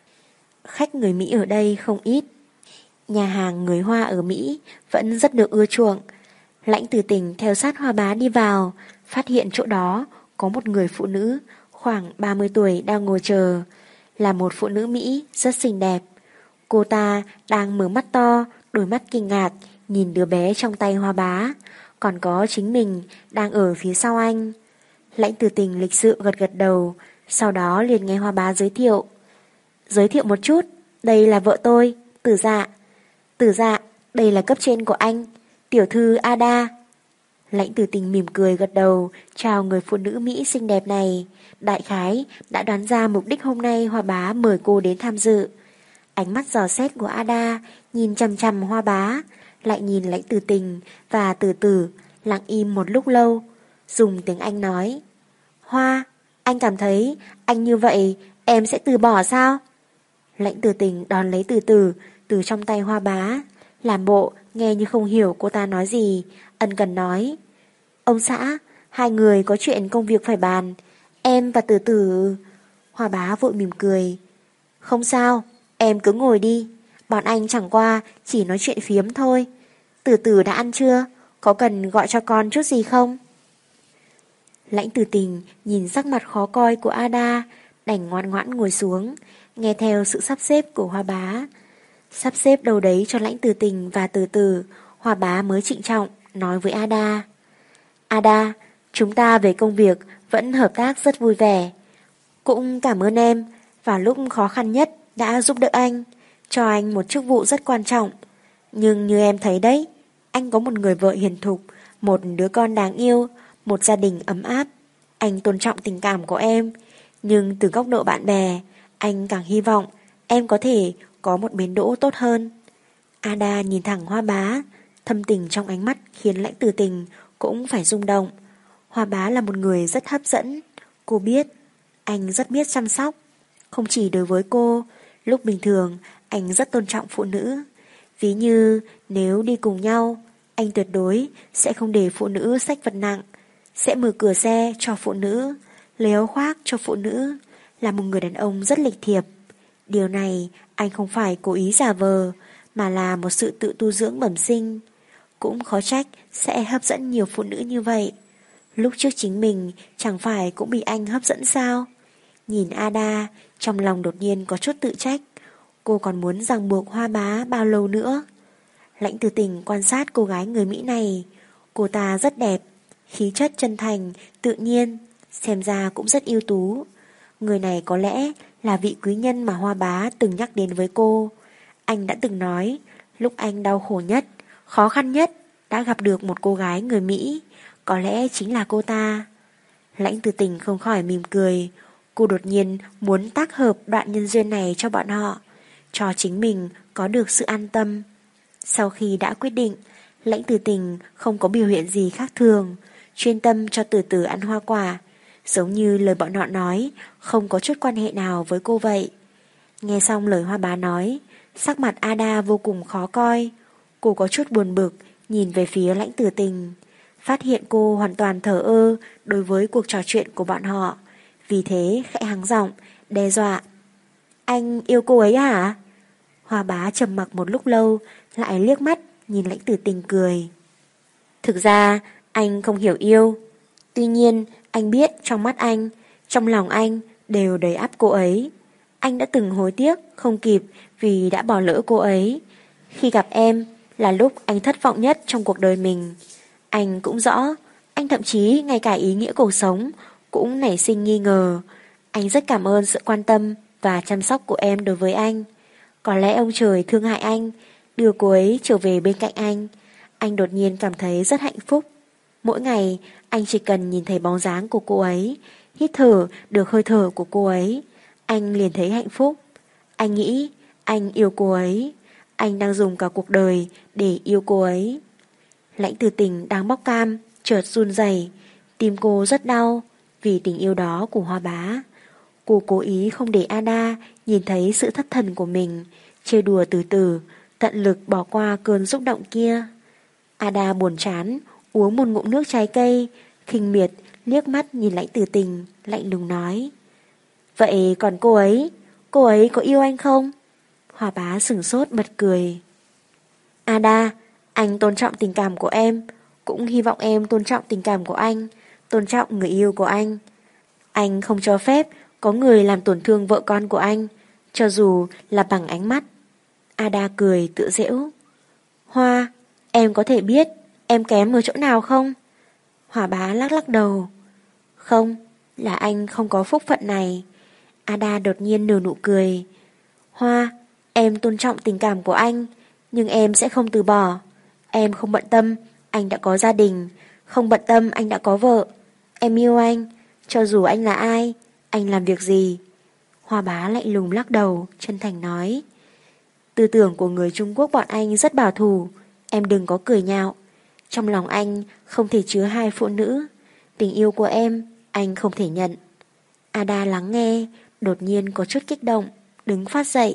Khách người Mỹ ở đây không ít. Nhà hàng người Hoa ở Mỹ vẫn rất được ưa chuộng. Lãnh Từ Tình theo sát Hoa Bá đi vào, phát hiện chỗ đó có một người phụ nữ khoảng ba mươi tuổi đang ngồi chờ. Là một phụ nữ Mỹ rất xinh đẹp. Cô ta đang mở mắt to, đôi mắt kinh ngạc nhìn đứa bé trong tay Hoa Bá. Còn có chính mình đang ở phía sau anh. Lãnh Từ Tình lịch sự gật gật đầu, sau đó liền nghe Hoa Bá giới thiệu. Giới thiệu một chút, đây là vợ tôi, Từ Dạ. Từ Dạ, đây là cấp trên của anh, tiểu thư Ada. Lãnh Từ Tình mỉm cười gật đầu, chào người phụ nữ Mỹ xinh đẹp này. Đại khái đã đoán ra mục đích hôm nay Hoa Bá mời cô đến tham dự. Ánh mắt dò xét của Ada nhìn chằm chằm Hoa Bá, lại nhìn Lãnh Từ Tình và Từ Từ, lặng im một lúc lâu, dùng tiếng Anh nói. Hoa, anh cảm thấy anh như vậy em sẽ từ bỏ sao? Lãnh Từ Tình đón lấy Từ Từ từ trong tay Hoa Bá, làm bộ nghe như không hiểu cô ta nói gì, ân cần nói. Ông xã, hai người có chuyện công việc phải bàn. Em và Từ Từ... Hoa Bá vội mỉm cười. Không sao, em cứ ngồi đi. Bọn anh chẳng qua chỉ nói chuyện phiếm thôi. Từ Từ đã ăn chưa? Có cần gọi cho con chút gì không? Lãnh Từ Tình nhìn sắc mặt khó coi của Ada, đành ngoan ngoãn ngồi xuống, nghe theo sự sắp xếp của Hoa Bá. Sắp xếp đâu đấy cho Lãnh Từ Tình và Từ Từ, Hoa Bá mới trịnh trọng nói với Ada. Ada, chúng ta về công việc vẫn hợp tác rất vui vẻ. Cũng cảm ơn em, vào lúc khó khăn nhất đã giúp đỡ anh, cho anh một chức vụ rất quan trọng. Nhưng như em thấy đấy, anh có một người vợ hiền thục, một đứa con đáng yêu, một gia đình ấm áp. Anh tôn trọng tình cảm của em, nhưng từ góc độ bạn bè, anh càng hy vọng em có thể có một bến đỗ tốt hơn. Ada nhìn thẳng Hoa Bá, thâm tình trong ánh mắt khiến Lãnh Từ Tình cũng phải rung động. Hoa Bá là một người rất hấp dẫn. Cô biết, anh rất biết chăm sóc. Không chỉ đối với cô, lúc bình thường anh rất tôn trọng phụ nữ. Ví như nếu đi cùng nhau, anh tuyệt đối sẽ không để phụ nữ xách vật nặng, sẽ mở cửa xe cho phụ nữ, lấy áo khoác cho phụ nữ, là một người đàn ông rất lịch thiệp. Điều này anh không phải cố ý giả vờ, mà là một sự tự tu dưỡng bẩm sinh. Cũng khó trách sẽ hấp dẫn nhiều phụ nữ như vậy. Lúc trước chính mình chẳng phải cũng bị anh hấp dẫn sao? Nhìn Ada, trong lòng đột nhiên có chút tự trách. Cô còn muốn ràng buộc Hoa Bá bao lâu nữa? Lãnh Từ Tình quan sát cô gái người Mỹ này. Cô ta rất đẹp, khí chất chân thành, tự nhiên, xem ra cũng rất ưu tú. Người này có lẽ là vị quý nhân mà Hoa Bá từng nhắc đến với cô. Anh đã từng nói, lúc anh đau khổ nhất, khó khăn nhất, đã gặp được một cô gái người Mỹ, có lẽ chính là cô ta. Lãnh Từ Tình không khỏi mỉm cười. Cô đột nhiên muốn tác hợp đoạn nhân duyên này cho bọn họ, cho chính mình có được sự an tâm. Sau khi đã quyết định, Lãnh Từ Tình không có biểu hiện gì khác thường, chuyên tâm cho Từ Từ ăn hoa quả, giống như lời bọn họ nói, không có chút quan hệ nào với cô vậy. Nghe xong lời Hoa Bá nói, sắc mặt Ada vô cùng khó coi. Cô có chút buồn bực, nhìn về phía Lãnh Tử Tình, phát hiện cô hoàn toàn thờ ơ đối với cuộc trò chuyện của bọn họ, vì thế khẽ hắng giọng, đe dọa. Anh yêu cô ấy hả? Hoa Bá trầm mặc một lúc lâu, lại liếc mắt nhìn Lãnh Tử Tình cười. Thực ra anh không hiểu yêu. Tuy nhiên anh biết trong mắt anh, trong lòng anh đều đầy ắp cô ấy. Anh đã từng hối tiếc không kịp vì đã bỏ lỡ cô ấy. Khi gặp em là lúc anh thất vọng nhất trong cuộc đời mình. Anh cũng rõ, anh thậm chí ngay cả ý nghĩa cuộc sống cũng nảy sinh nghi ngờ. Anh rất cảm ơn sự quan tâm và chăm sóc của em đối với anh. Có lẽ ông trời thương hại anh, đưa cô ấy trở về bên cạnh anh. Anh đột nhiên cảm thấy rất hạnh phúc. Mỗi ngày anh chỉ cần nhìn thấy bóng dáng của cô ấy, hít thở được hơi thở của cô ấy, anh liền thấy hạnh phúc. Anh nghĩ anh yêu cô ấy. Anh đang dùng cả cuộc đời để yêu cô ấy. Lãnh Tử Tình đang bóc cam, chợt run rẩy, tim cô rất đau vì tình yêu đó của Hoa Bá. Cô cố ý không để Ada nhìn thấy sự thất thần của mình, trêu đùa từ từ, tận lực bỏ qua cơn xúc động kia. Ada buồn chán, uống một ngụm nước trái cây, khinh miệt liếc mắt nhìn Lãnh Tử Tình, lạnh lùng nói. Vậy còn cô ấy, cô ấy có yêu anh không? Hoa Bá sửng sốt bật cười. Ada, anh tôn trọng tình cảm của em, cũng hy vọng em tôn trọng tình cảm của anh, tôn trọng người yêu của anh. Anh không cho phép có người làm tổn thương vợ con của anh, cho dù là bằng ánh mắt. Ada cười tự giễu. Hoa, em có thể biết em kém ở chỗ nào không? Hoa Bá lắc lắc đầu. Không, là anh không có phúc phận này. Ada đột nhiên nở nụ cười. Hoa, em tôn trọng tình cảm của anh, nhưng em sẽ không từ bỏ. Em không bận tâm anh đã có gia đình, không bận tâm anh đã có vợ. Em yêu anh, cho dù anh là ai, anh làm việc gì. Hoa Bá lạnh lùng lắc đầu, chân thành nói. Tư tưởng của người Trung Quốc bọn anh rất bảo thủ, em đừng có cười nhạo. Trong lòng anh không thể chứa hai phụ nữ. Tình yêu của em, anh không thể nhận. Ada lắng nghe, đột nhiên có chút kích động, đứng phát dậy.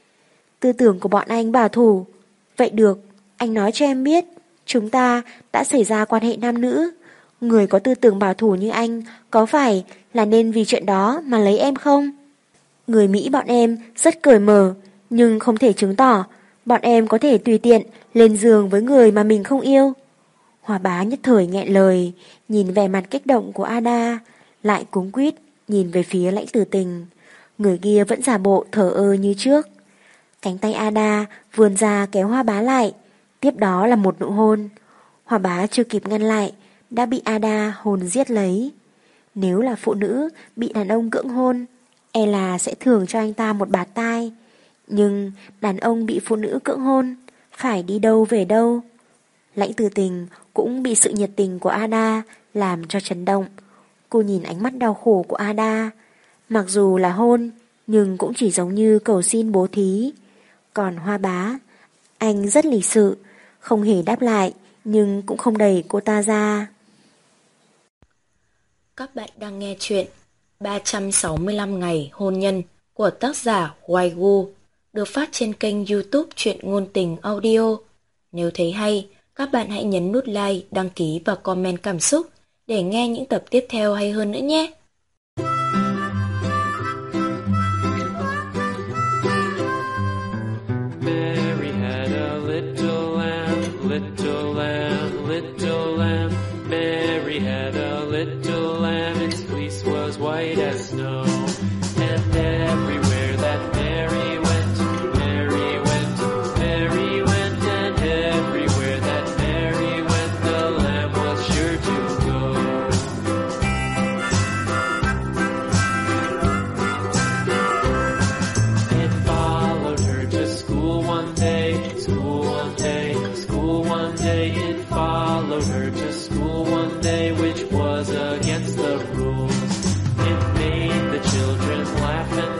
Tư tưởng của bọn anh bảo thủ. Vậy được, anh nói cho em biết, chúng ta đã xảy ra quan hệ nam nữ. Người có tư tưởng bảo thủ như anh có phải là nên vì chuyện đó mà lấy em không? Người Mỹ bọn em rất cởi mở, nhưng không thể chứng tỏ bọn em có thể tùy tiện lên giường với người mà mình không yêu. Hoa Bá nhất thời nghẹn lời, nhìn vẻ mặt kích động của Ada, lại cuống quýt nhìn về phía Lãnh Tử Tình. Người kia vẫn giả bộ thờ ơ như trước. Cánh tay Ada vươn ra kéo Hoa Bá lại, tiếp đó là một nụ hôn. Hoa Bá chưa kịp ngăn lại, đã bị Ada hôn giết lấy. Nếu là phụ nữ bị đàn ông cưỡng hôn, e là sẽ thưởng cho anh ta một bạt tai. Nhưng đàn ông bị phụ nữ cưỡng hôn, phải đi đâu về đâu. Lãnh Tử Tình cũng bị sự nhiệt tình của Ada làm cho chấn động. Cô nhìn ánh mắt đau khổ của Ada. Mặc dù là hôn, nhưng cũng chỉ giống như cầu xin bố thí. Còn Hoa Bá, anh rất lịch sự, không hề đáp lại, nhưng cũng không đẩy cô ta ra. Các bạn đang nghe chuyện ba trăm sáu mươi lăm ngày hôn nhân của tác giả Hoài Gu, được phát trên kênh YouTube Truyện Ngôn Tình Audio. Nếu thấy hay, các bạn hãy nhấn nút like, đăng ký và comment cảm xúc để nghe những tập tiếp theo hay hơn nữa nhé. Mary had a little lamb, little lamb, little lamb. Mary had a little lamb, its fleece was white as snow. And everywhere that Mary went, Mary went, Mary went, and everywhere that Mary went, the lamb was sure to go. It followed her to school one day, school one day, school one day. It followed her to school one day, which was against the rules. It made the children laugh and